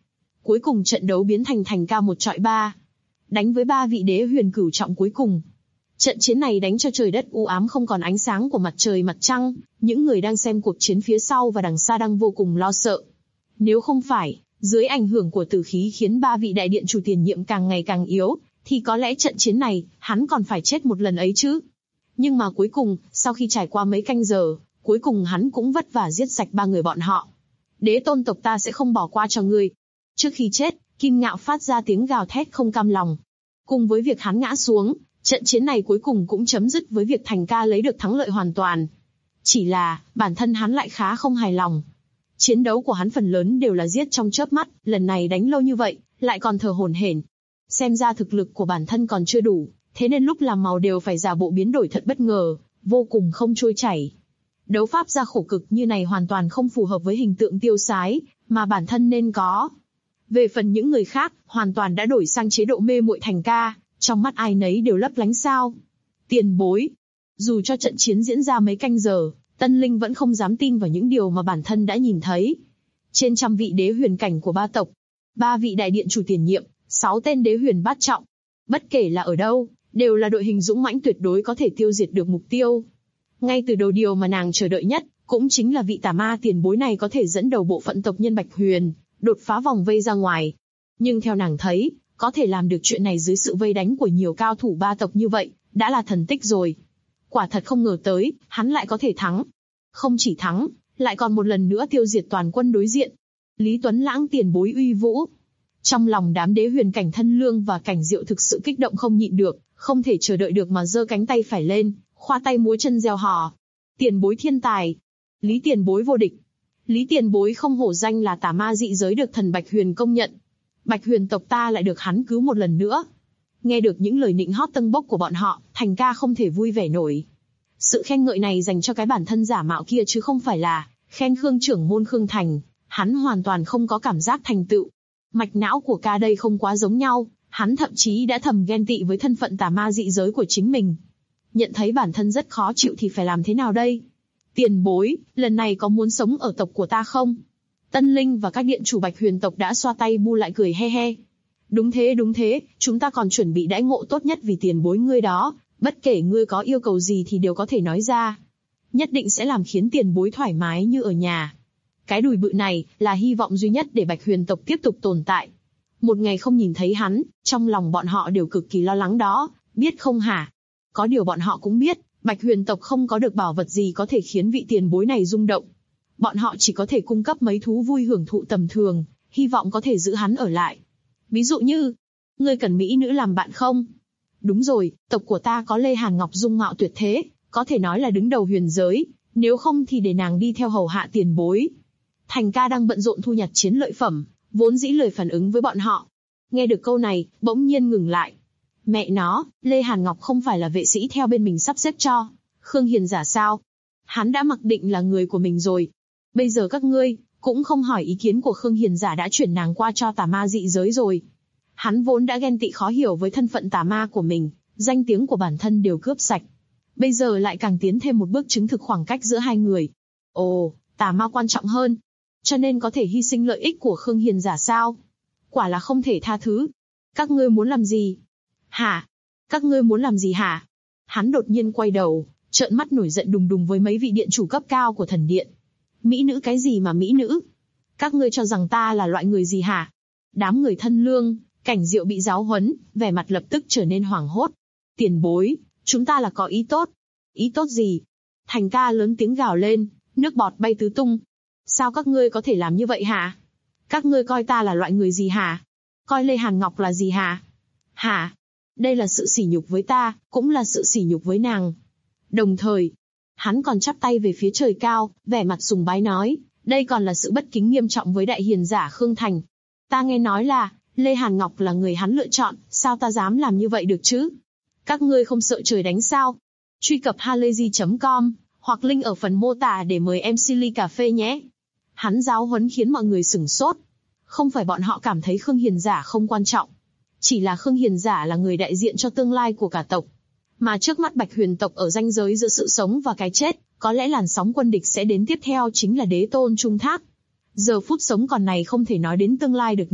Cuối cùng trận đấu biến thành Thành Ca 1-3. Đánh với 3 vị đế huyền cửu trọng cuối cùng. Trận chiến này đánh cho trời đất u ám không còn ánh sáng của mặt trời mặt trăng, những người đang xem cuộc chiến phía sau và đằng xa đang vô cùng lo sợ. Nếu không phải, dưới ảnh hưởng của tử khí khiến 3 vị đại điện chủ tiền nhiệm càng ngày càng yếu, thì có lẽ trận chiến này, hắn còn phải chết một lần ấy chứ. Nhưng mà cuối cùng, sau khi trải qua mấy canh giờ, cuối cùng hắn cũng vất vả giết sạch 3 người bọn họ. Đế tôn tộc ta sẽ không bỏ qua cho ngươi. Trước khi chết, Kim Ngạo phát ra tiếng gào thét không cam lòng. Cùng với việc hắn ngã xuống, trận chiến này cuối cùng cũng chấm dứt với việc Thành Ca lấy được thắng lợi hoàn toàn. Chỉ là, bản thân hắn lại khá không hài lòng. Chiến đấu của hắn phần lớn đều là giết trong chớp mắt, lần này đánh lâu như vậy, lại còn thở hổn hển. Xem ra thực lực của bản thân còn chưa đủ, thế nên lúc làm màu đều phải giả bộ biến đổi thật bất ngờ, vô cùng không trôi chảy. Đấu pháp ra khổ cực như này hoàn toàn không phù hợp với hình tượng tiêu sái, mà bản thân nên có. Về phần những người khác, hoàn toàn đã đổi sang chế độ mê muội Thành Ca, trong mắt ai nấy đều lấp lánh sao. Tiền bối. Dù cho trận chiến diễn ra mấy canh giờ, Tân Linh vẫn không dám tin vào những điều mà bản thân đã nhìn thấy. Trên 100 vị đế huyền cảnh của 3 tộc, 3 vị đại điện chủ tiền nhiệm, 6 tên đế huyền bát trọng. Bất kể là ở đâu, đều là đội hình dũng mãnh tuyệt đối có thể tiêu diệt được mục tiêu. Ngay từ đầu điều mà nàng chờ đợi nhất, cũng chính là vị tà ma tiền bối này có thể dẫn đầu bộ phận tộc nhân Bạch Huyền, đột phá vòng vây ra ngoài. Nhưng theo nàng thấy, có thể làm được chuyện này dưới sự vây đánh của nhiều cao thủ 3 tộc như vậy, đã là thần tích rồi. Quả thật không ngờ tới, hắn lại có thể thắng. Không chỉ thắng, lại còn một lần nữa tiêu diệt toàn quân đối diện. Lý Tuấn Lãng tiền bối uy vũ. Trong lòng đám đế huyền cảnh Thân Lương và Cảnh Diệu thực sự kích động không nhịn được, không thể chờ đợi được mà giơ cánh tay phải lên, khoa tay múa chân reo hò. Tiền bối thiên tài. Lý tiền bối vô địch. Lý tiền bối không hổ danh là tà ma dị giới được thần Bạch Huyền công nhận. Bạch Huyền tộc ta lại được hắn cứu một lần nữa. Nghe được những lời nịnh hót tâng bốc của bọn họ, Thành Ca không thể vui vẻ nổi. Sự khen ngợi này dành cho cái bản thân giả mạo kia chứ không phải là khen Khương trưởng môn Khương Thành. Hắn hoàn toàn không có cảm giác thành tựu. Mạch não của ca đây không quá giống nhau, hắn thậm chí đã thầm ghen tị với thân phận tà ma dị giới của chính mình. Nhận thấy bản thân rất khó chịu thì phải làm thế nào đây? Tiền bối, lần này có muốn sống ở tộc của ta không? Tân Linh và các điện chủ Bạch Huyền tộc đã xoa tay bu lại cười he he. Đúng thế, chúng ta còn chuẩn bị đãi ngộ tốt nhất vì tiền bối ngươi đó, bất kể ngươi có yêu cầu gì thì đều có thể nói ra. Nhất định sẽ làm khiến tiền bối thoải mái như ở nhà. Cái đùi bự này là hy vọng duy nhất để Bạch Huyền tộc tiếp tục tồn tại. Một ngày không nhìn thấy hắn, trong lòng bọn họ đều cực kỳ lo lắng đó, biết không hả? Có điều bọn họ cũng biết, Bạch Huyền tộc không có được bảo vật gì có thể khiến vị tiền bối này rung động. Bọn họ chỉ có thể cung cấp mấy thú vui hưởng thụ tầm thường, hy vọng có thể giữ hắn ở lại. Ví dụ như, ngươi cần mỹ nữ làm bạn không? Đúng rồi, tộc của ta có Lê Hàn Ngọc dung mạo tuyệt thế, có thể nói là đứng đầu huyền giới, nếu không thì để nàng đi theo hầu hạ tiền bối. Thành Ca đang bận rộn thu nhặt chiến lợi phẩm, vốn dĩ lời phản ứng với bọn họ. Nghe được câu này, bỗng nhiên ngừng lại. Mẹ nó, Lê Hàn Ngọc không phải là vệ sĩ theo bên mình sắp xếp cho Khương Hiền Giả sao? Hắn đã mặc định là người của mình rồi. Bây giờ các ngươi cũng không hỏi ý kiến của Khương Hiền Giả đã chuyển nàng qua cho tà ma dị giới rồi. Hắn vốn đã ghen tị khó hiểu với thân phận tà ma của mình, danh tiếng của bản thân đều cướp sạch. Bây giờ lại càng tiến thêm một bước chứng thực khoảng cách giữa hai người. Ồ, tà ma quan trọng hơn. Cho nên có thể hy sinh lợi ích của Khương Hiền Giả sao? Quả là không thể tha thứ. Các ngươi muốn làm gì? Hả? Các ngươi muốn làm gì hả? Hắn đột nhiên quay đầu, trợn mắt nổi giận đùng đùng với mấy vị điện chủ cấp cao của thần điện. Mỹ nữ cái gì mà mỹ nữ? Các ngươi cho rằng ta là loại người gì hả? Đám người Thân Lương, Cảnh Diệu bị giáo huấn, vẻ mặt lập tức trở nên hoảng hốt. Tiền bối, chúng ta là có ý tốt. Ý tốt gì? Thành Ca lớn tiếng gào lên, nước bọt bay tứ tung. Sao các ngươi có thể làm như vậy hả? Các ngươi coi ta là loại người gì hả? Coi Lê Hàn Ngọc là gì hả? Hả? Đây là sự sỉ nhục với ta, cũng là sự sỉ nhục với nàng. Đồng thời, hắn còn chắp tay về phía trời cao, vẻ mặt sùng bái nói, đây còn là sự bất kính nghiêm trọng với đại hiền giả Khương Thành. Ta nghe nói là, Lê Hàn Ngọc là người hắn lựa chọn, sao ta dám làm như vậy được chứ? Các ngươi không sợ trời đánh sao? Truy cập halayzi.com, hoặc link ở phần mô tả để mời MC ly cà phê nhé. Hắn giáo huấn khiến mọi người sửng sốt. Không phải bọn họ cảm thấy Khương Hiền Giả không quan trọng. Chỉ là Khương Hiền Giả là người đại diện cho tương lai của cả tộc. Mà trước mắt Bạch Huyền tộc ở ranh giới giữa sự sống và cái chết, có lẽ làn sóng quân địch sẽ đến tiếp theo chính là Đế Tôn Trung Thác. Giờ phút sống còn này không thể nói đến tương lai được nữa,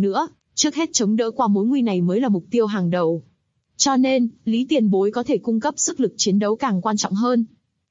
Trước hết chống đỡ qua mối nguy này mới là mục tiêu hàng đầu. Cho nên, Lý tiền bối có thể cung cấp sức lực chiến đấu càng quan trọng hơn.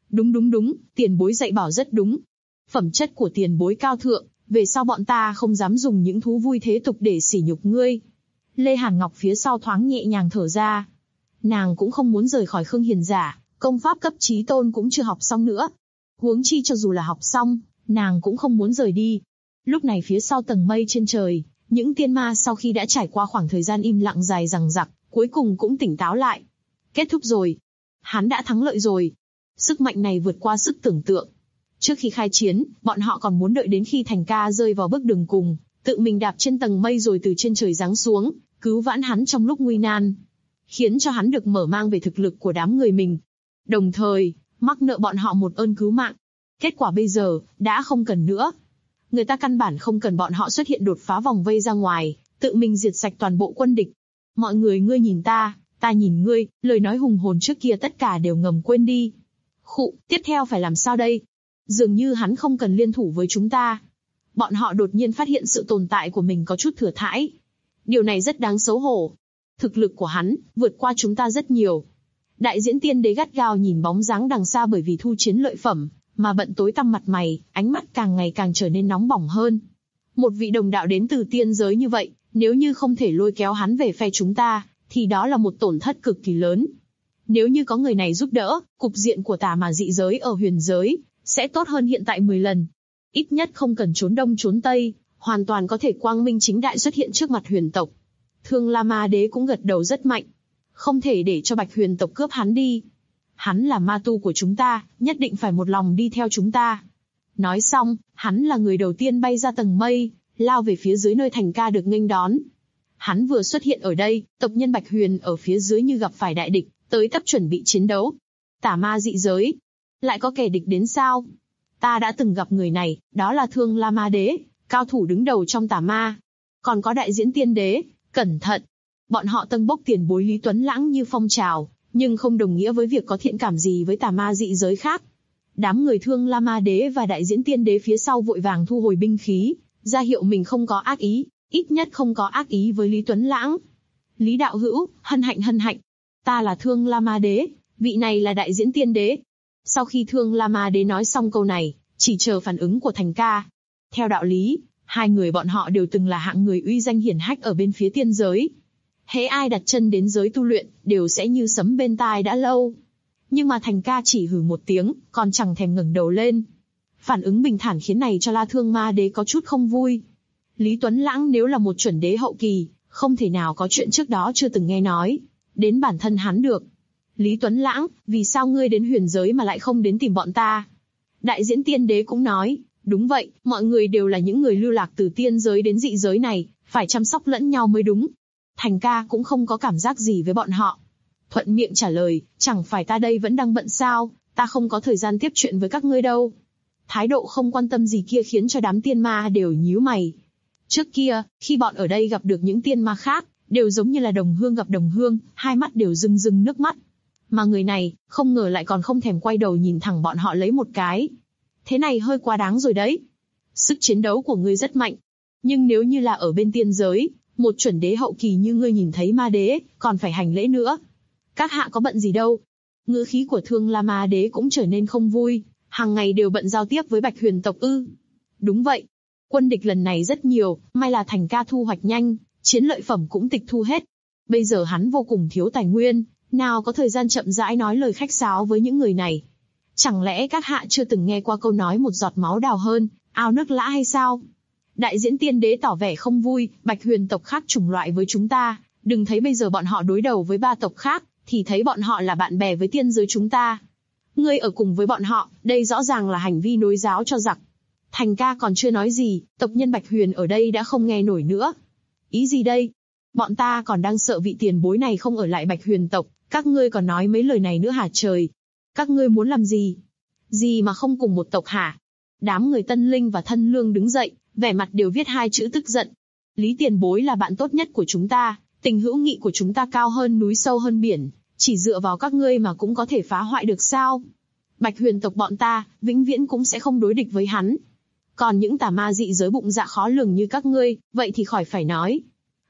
Đúng, tiền bối dạy bảo rất đúng. Phẩm chất của tiền bối cao thượng, về sau bọn ta không dám dùng những thú vui thế tục để sỉ nhục ngươi. Lê Hàn Ngọc phía sau thoáng nhẹ nhàng thở ra. Nàng cũng không muốn rời khỏi Khương Hiền Giả, công pháp cấp chí tôn cũng chưa học xong nữa. Huống chi cho dù là học xong, nàng cũng không muốn rời đi. Lúc này phía sau tầng mây trên trời, những tiên ma sau khi đã trải qua khoảng thời gian im lặng dài dằng dặc, cuối cùng cũng tỉnh táo lại. Kết thúc rồi. Hắn đã thắng lợi rồi. Sức mạnh này vượt qua sức tưởng tượng. Trước khi khai chiến, bọn họ còn muốn đợi đến khi Thành Ca rơi vào bước đường cùng, tự mình đạp trên tầng mây rồi từ trên trời giáng xuống, cứu vãn hắn trong lúc nguy nan. Khiến cho hắn được mở mang về thực lực của đám người mình. Đồng thời, mắc nợ bọn họ một ơn cứu mạng. Kết quả bây giờ, đã không cần nữa. Người ta căn bản không cần bọn họ xuất hiện đột phá vòng vây ra ngoài, tự mình diệt sạch toàn bộ quân địch. Mọi người ngươi nhìn ta nhìn ngươi, lời nói hùng hồn trước kia tất cả đều ngầm quên đi. Khụ, tiếp theo phải làm sao đây? Dường như hắn không cần liên thủ với chúng ta. Bọn họ đột nhiên phát hiện sự tồn tại của mình có chút thừa thãi. Điều này rất đáng xấu hổ. Thực lực của hắn, vượt qua chúng ta rất nhiều. Đại diễn tiên đế gắt gao nhìn bóng dáng đằng xa bởi vì thu chiến lợi phẩm, mà bận tối tăm mặt mày, ánh mắt càng ngày càng trở nên nóng bỏng hơn. Một vị đồng đạo đến từ tiên giới như vậy, nếu như không thể lôi kéo hắn về phe chúng ta, thì đó là một tổn thất cực kỳ lớn. Nếu như có người này giúp đỡ, cục diện của tà mà dị giới ở huyền giới, sẽ tốt hơn hiện tại 10 lần. Ít nhất không cần trốn đông trốn tây, hoàn toàn có thể quang minh chính đại xuất hiện trước mặt huyền tộc. Thương La Ma Đế cũng gật đầu rất mạnh. Không thể để cho Bạch Huyền tộc cướp hắn đi. Hắn là ma tu của chúng ta, nhất định phải một lòng đi theo chúng ta. Nói xong, hắn là người đầu tiên bay ra tầng mây, lao về phía dưới nơi Thành Ca được nghênh đón. Hắn vừa xuất hiện ở đây, tộc nhân Bạch Huyền ở phía dưới như gặp phải đại địch, tới tấp chuẩn bị chiến đấu. Tà ma dị giới. Lại có kẻ địch đến sao? Ta đã từng gặp người này, đó là Thương La Ma Đế, cao thủ đứng đầu trong tà ma. Còn có đại diễn tiên đế, cẩn thận. Bọn họ tâng bốc tiền bối Lý Tuấn Lãng như phong trào, nhưng không đồng nghĩa với việc có thiện cảm gì với tà ma dị giới khác. Đám người Thương La Ma Đế và đại diễn tiên đế phía sau vội vàng thu hồi binh khí, ra hiệu mình không có ác ý, ít nhất không có ác ý với Lý Tuấn Lãng. Lý đạo hữu, hân hạnh. Ta là Thương La Ma Đế, vị này là đại diễn tiên đế. Sau khi Thương La Ma Đế nói xong câu này, chỉ chờ phản ứng của Thành Ca. Theo đạo lý, hai người bọn họ đều từng là hạng người uy danh hiển hách ở bên phía tiên giới. Hễ ai đặt chân đến giới tu luyện, đều sẽ như sấm bên tai đã lâu. Nhưng mà Thành Ca chỉ hừ một tiếng, còn chẳng thèm ngẩng đầu lên. Phản ứng bình thản khiến này cho La Thương Ma Đế có chút không vui. Lý Tuấn Lãng nếu là một chuẩn đế hậu kỳ, không thể nào có chuyện trước đó chưa từng nghe nói. Đến bản thân hắn được. Lý Tuấn Lãng, vì sao ngươi đến huyền giới mà lại không đến tìm bọn ta? Đại diễn tiên đế cũng nói, đúng vậy, mọi người đều là những người lưu lạc từ tiên giới đến dị giới này, phải chăm sóc lẫn nhau mới đúng. Thành Ca cũng không có cảm giác gì với bọn họ. Thuận miệng trả lời, chẳng phải ta đây vẫn đang bận sao, ta không có thời gian tiếp chuyện với các ngươi đâu. Thái độ không quan tâm gì kia khiến cho đám tiên ma đều nhíu mày. Trước kia, khi bọn ở đây gặp được những tiên ma khác, đều giống như là đồng hương gặp đồng hương, hai mắt đều rưng rưng nước mắt. Mà người này, không ngờ lại còn không thèm quay đầu nhìn thẳng bọn họ lấy một cái. Thế này hơi quá đáng rồi đấy. Sức chiến đấu của ngươi rất mạnh. Nhưng nếu như là ở bên tiên giới, một chuẩn đế hậu kỳ như ngươi nhìn thấy ma đế, còn phải hành lễ nữa. Các hạ có bận gì đâu. Ngữ khí của Thương La Ma Đế cũng trở nên không vui, hàng ngày đều bận giao tiếp với Bạch Huyền tộc ư? Đúng vậy. Quân địch lần này rất nhiều, may là Thành Ca thu hoạch nhanh, chiến lợi phẩm cũng tịch thu hết. Bây giờ hắn vô cùng thiếu tài nguyên, nào có thời gian chậm rãi nói lời khách sáo với những người này. Chẳng lẽ các hạ chưa từng nghe qua câu nói một giọt máu đào hơn, ao nước lã hay sao? Đại diễn tiên đế tỏ vẻ không vui, Bạch Huyền tộc khác chủng loại với chúng ta, đừng thấy bây giờ bọn họ đối đầu với ba tộc khác, thì thấy bọn họ là bạn bè với tiên giới chúng ta. Ngươi ở cùng với bọn họ, đây rõ ràng là hành vi nối giáo cho giặc. Thành Ca còn chưa nói gì, tộc nhân Bạch Huyền ở đây đã không nghe nổi nữa. Ý gì đây? Bọn ta còn đang sợ vị tiền bối này không ở lại Bạch Huyền tộc, các ngươi còn nói mấy lời này nữa hả trời? Các ngươi muốn làm gì? Gì mà không cùng một tộc hả? Đám người Tân Linh và Thân Lương đứng dậy, vẻ mặt đều viết hai chữ tức giận. Lý tiền bối là bạn tốt nhất của chúng ta, tình hữu nghị của chúng ta cao hơn núi sâu hơn biển, chỉ dựa vào các ngươi mà cũng có thể phá hoại được sao? Bạch Huyền tộc bọn ta, vĩnh viễn cũng sẽ không đối địch với hắn. Còn những tà ma dị giới bụng dạ khó lường như các ngươi, vậy thì khỏi phải nói.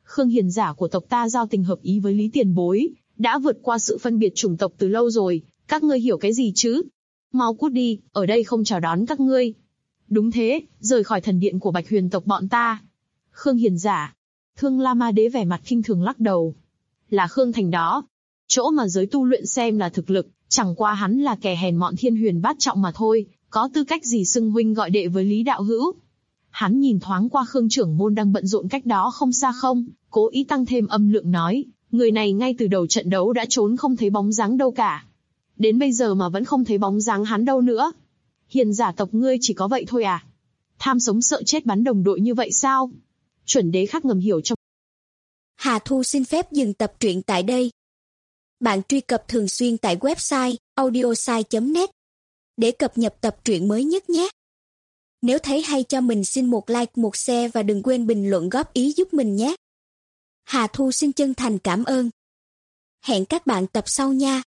Khương Hiền giả của tộc ta giao tình hợp ý với Lý Tiền Bối, đã vượt qua sự phân biệt chủng tộc từ lâu rồi, các ngươi hiểu cái gì chứ? Mau cút đi, ở đây không chào đón các ngươi. Đúng thế, rời khỏi thần điện của Bạch Huyền tộc bọn ta. Khương Hiền giả. Thương La Ma Đế vẻ mặt khinh thường lắc đầu. Là Khương Thành đó. Chỗ mà giới tu luyện xem là thực lực, chẳng qua hắn là kẻ hèn mọn thiên huyền bát trọng mà thôi, có tư cách gì xưng huynh gọi đệ với Lý Đạo Hữu. Hắn nhìn thoáng qua Khương trưởng môn đang bận rộn cách đó không xa không, cố ý tăng thêm âm lượng nói, người này ngay từ đầu trận đấu đã trốn không thấy bóng dáng đâu cả. Đến bây giờ mà vẫn không thấy bóng dáng hắn đâu nữa. Hiền giả tộc ngươi chỉ có vậy thôi à? Tham sống sợ chết bắn đồng đội như vậy sao? Chuẩn đế khắc ngầm hiểu trong. Hà Thu xin phép dừng tập truyện tại đây. Bạn truy cập thường xuyên tại website audiosai.net để cập nhật tập truyện mới nhất nhé. Nếu thấy hay cho mình xin một like, một share và đừng quên bình luận góp ý giúp mình nhé. Hà Thu xin chân thành cảm ơn. Hẹn các bạn tập sau nha.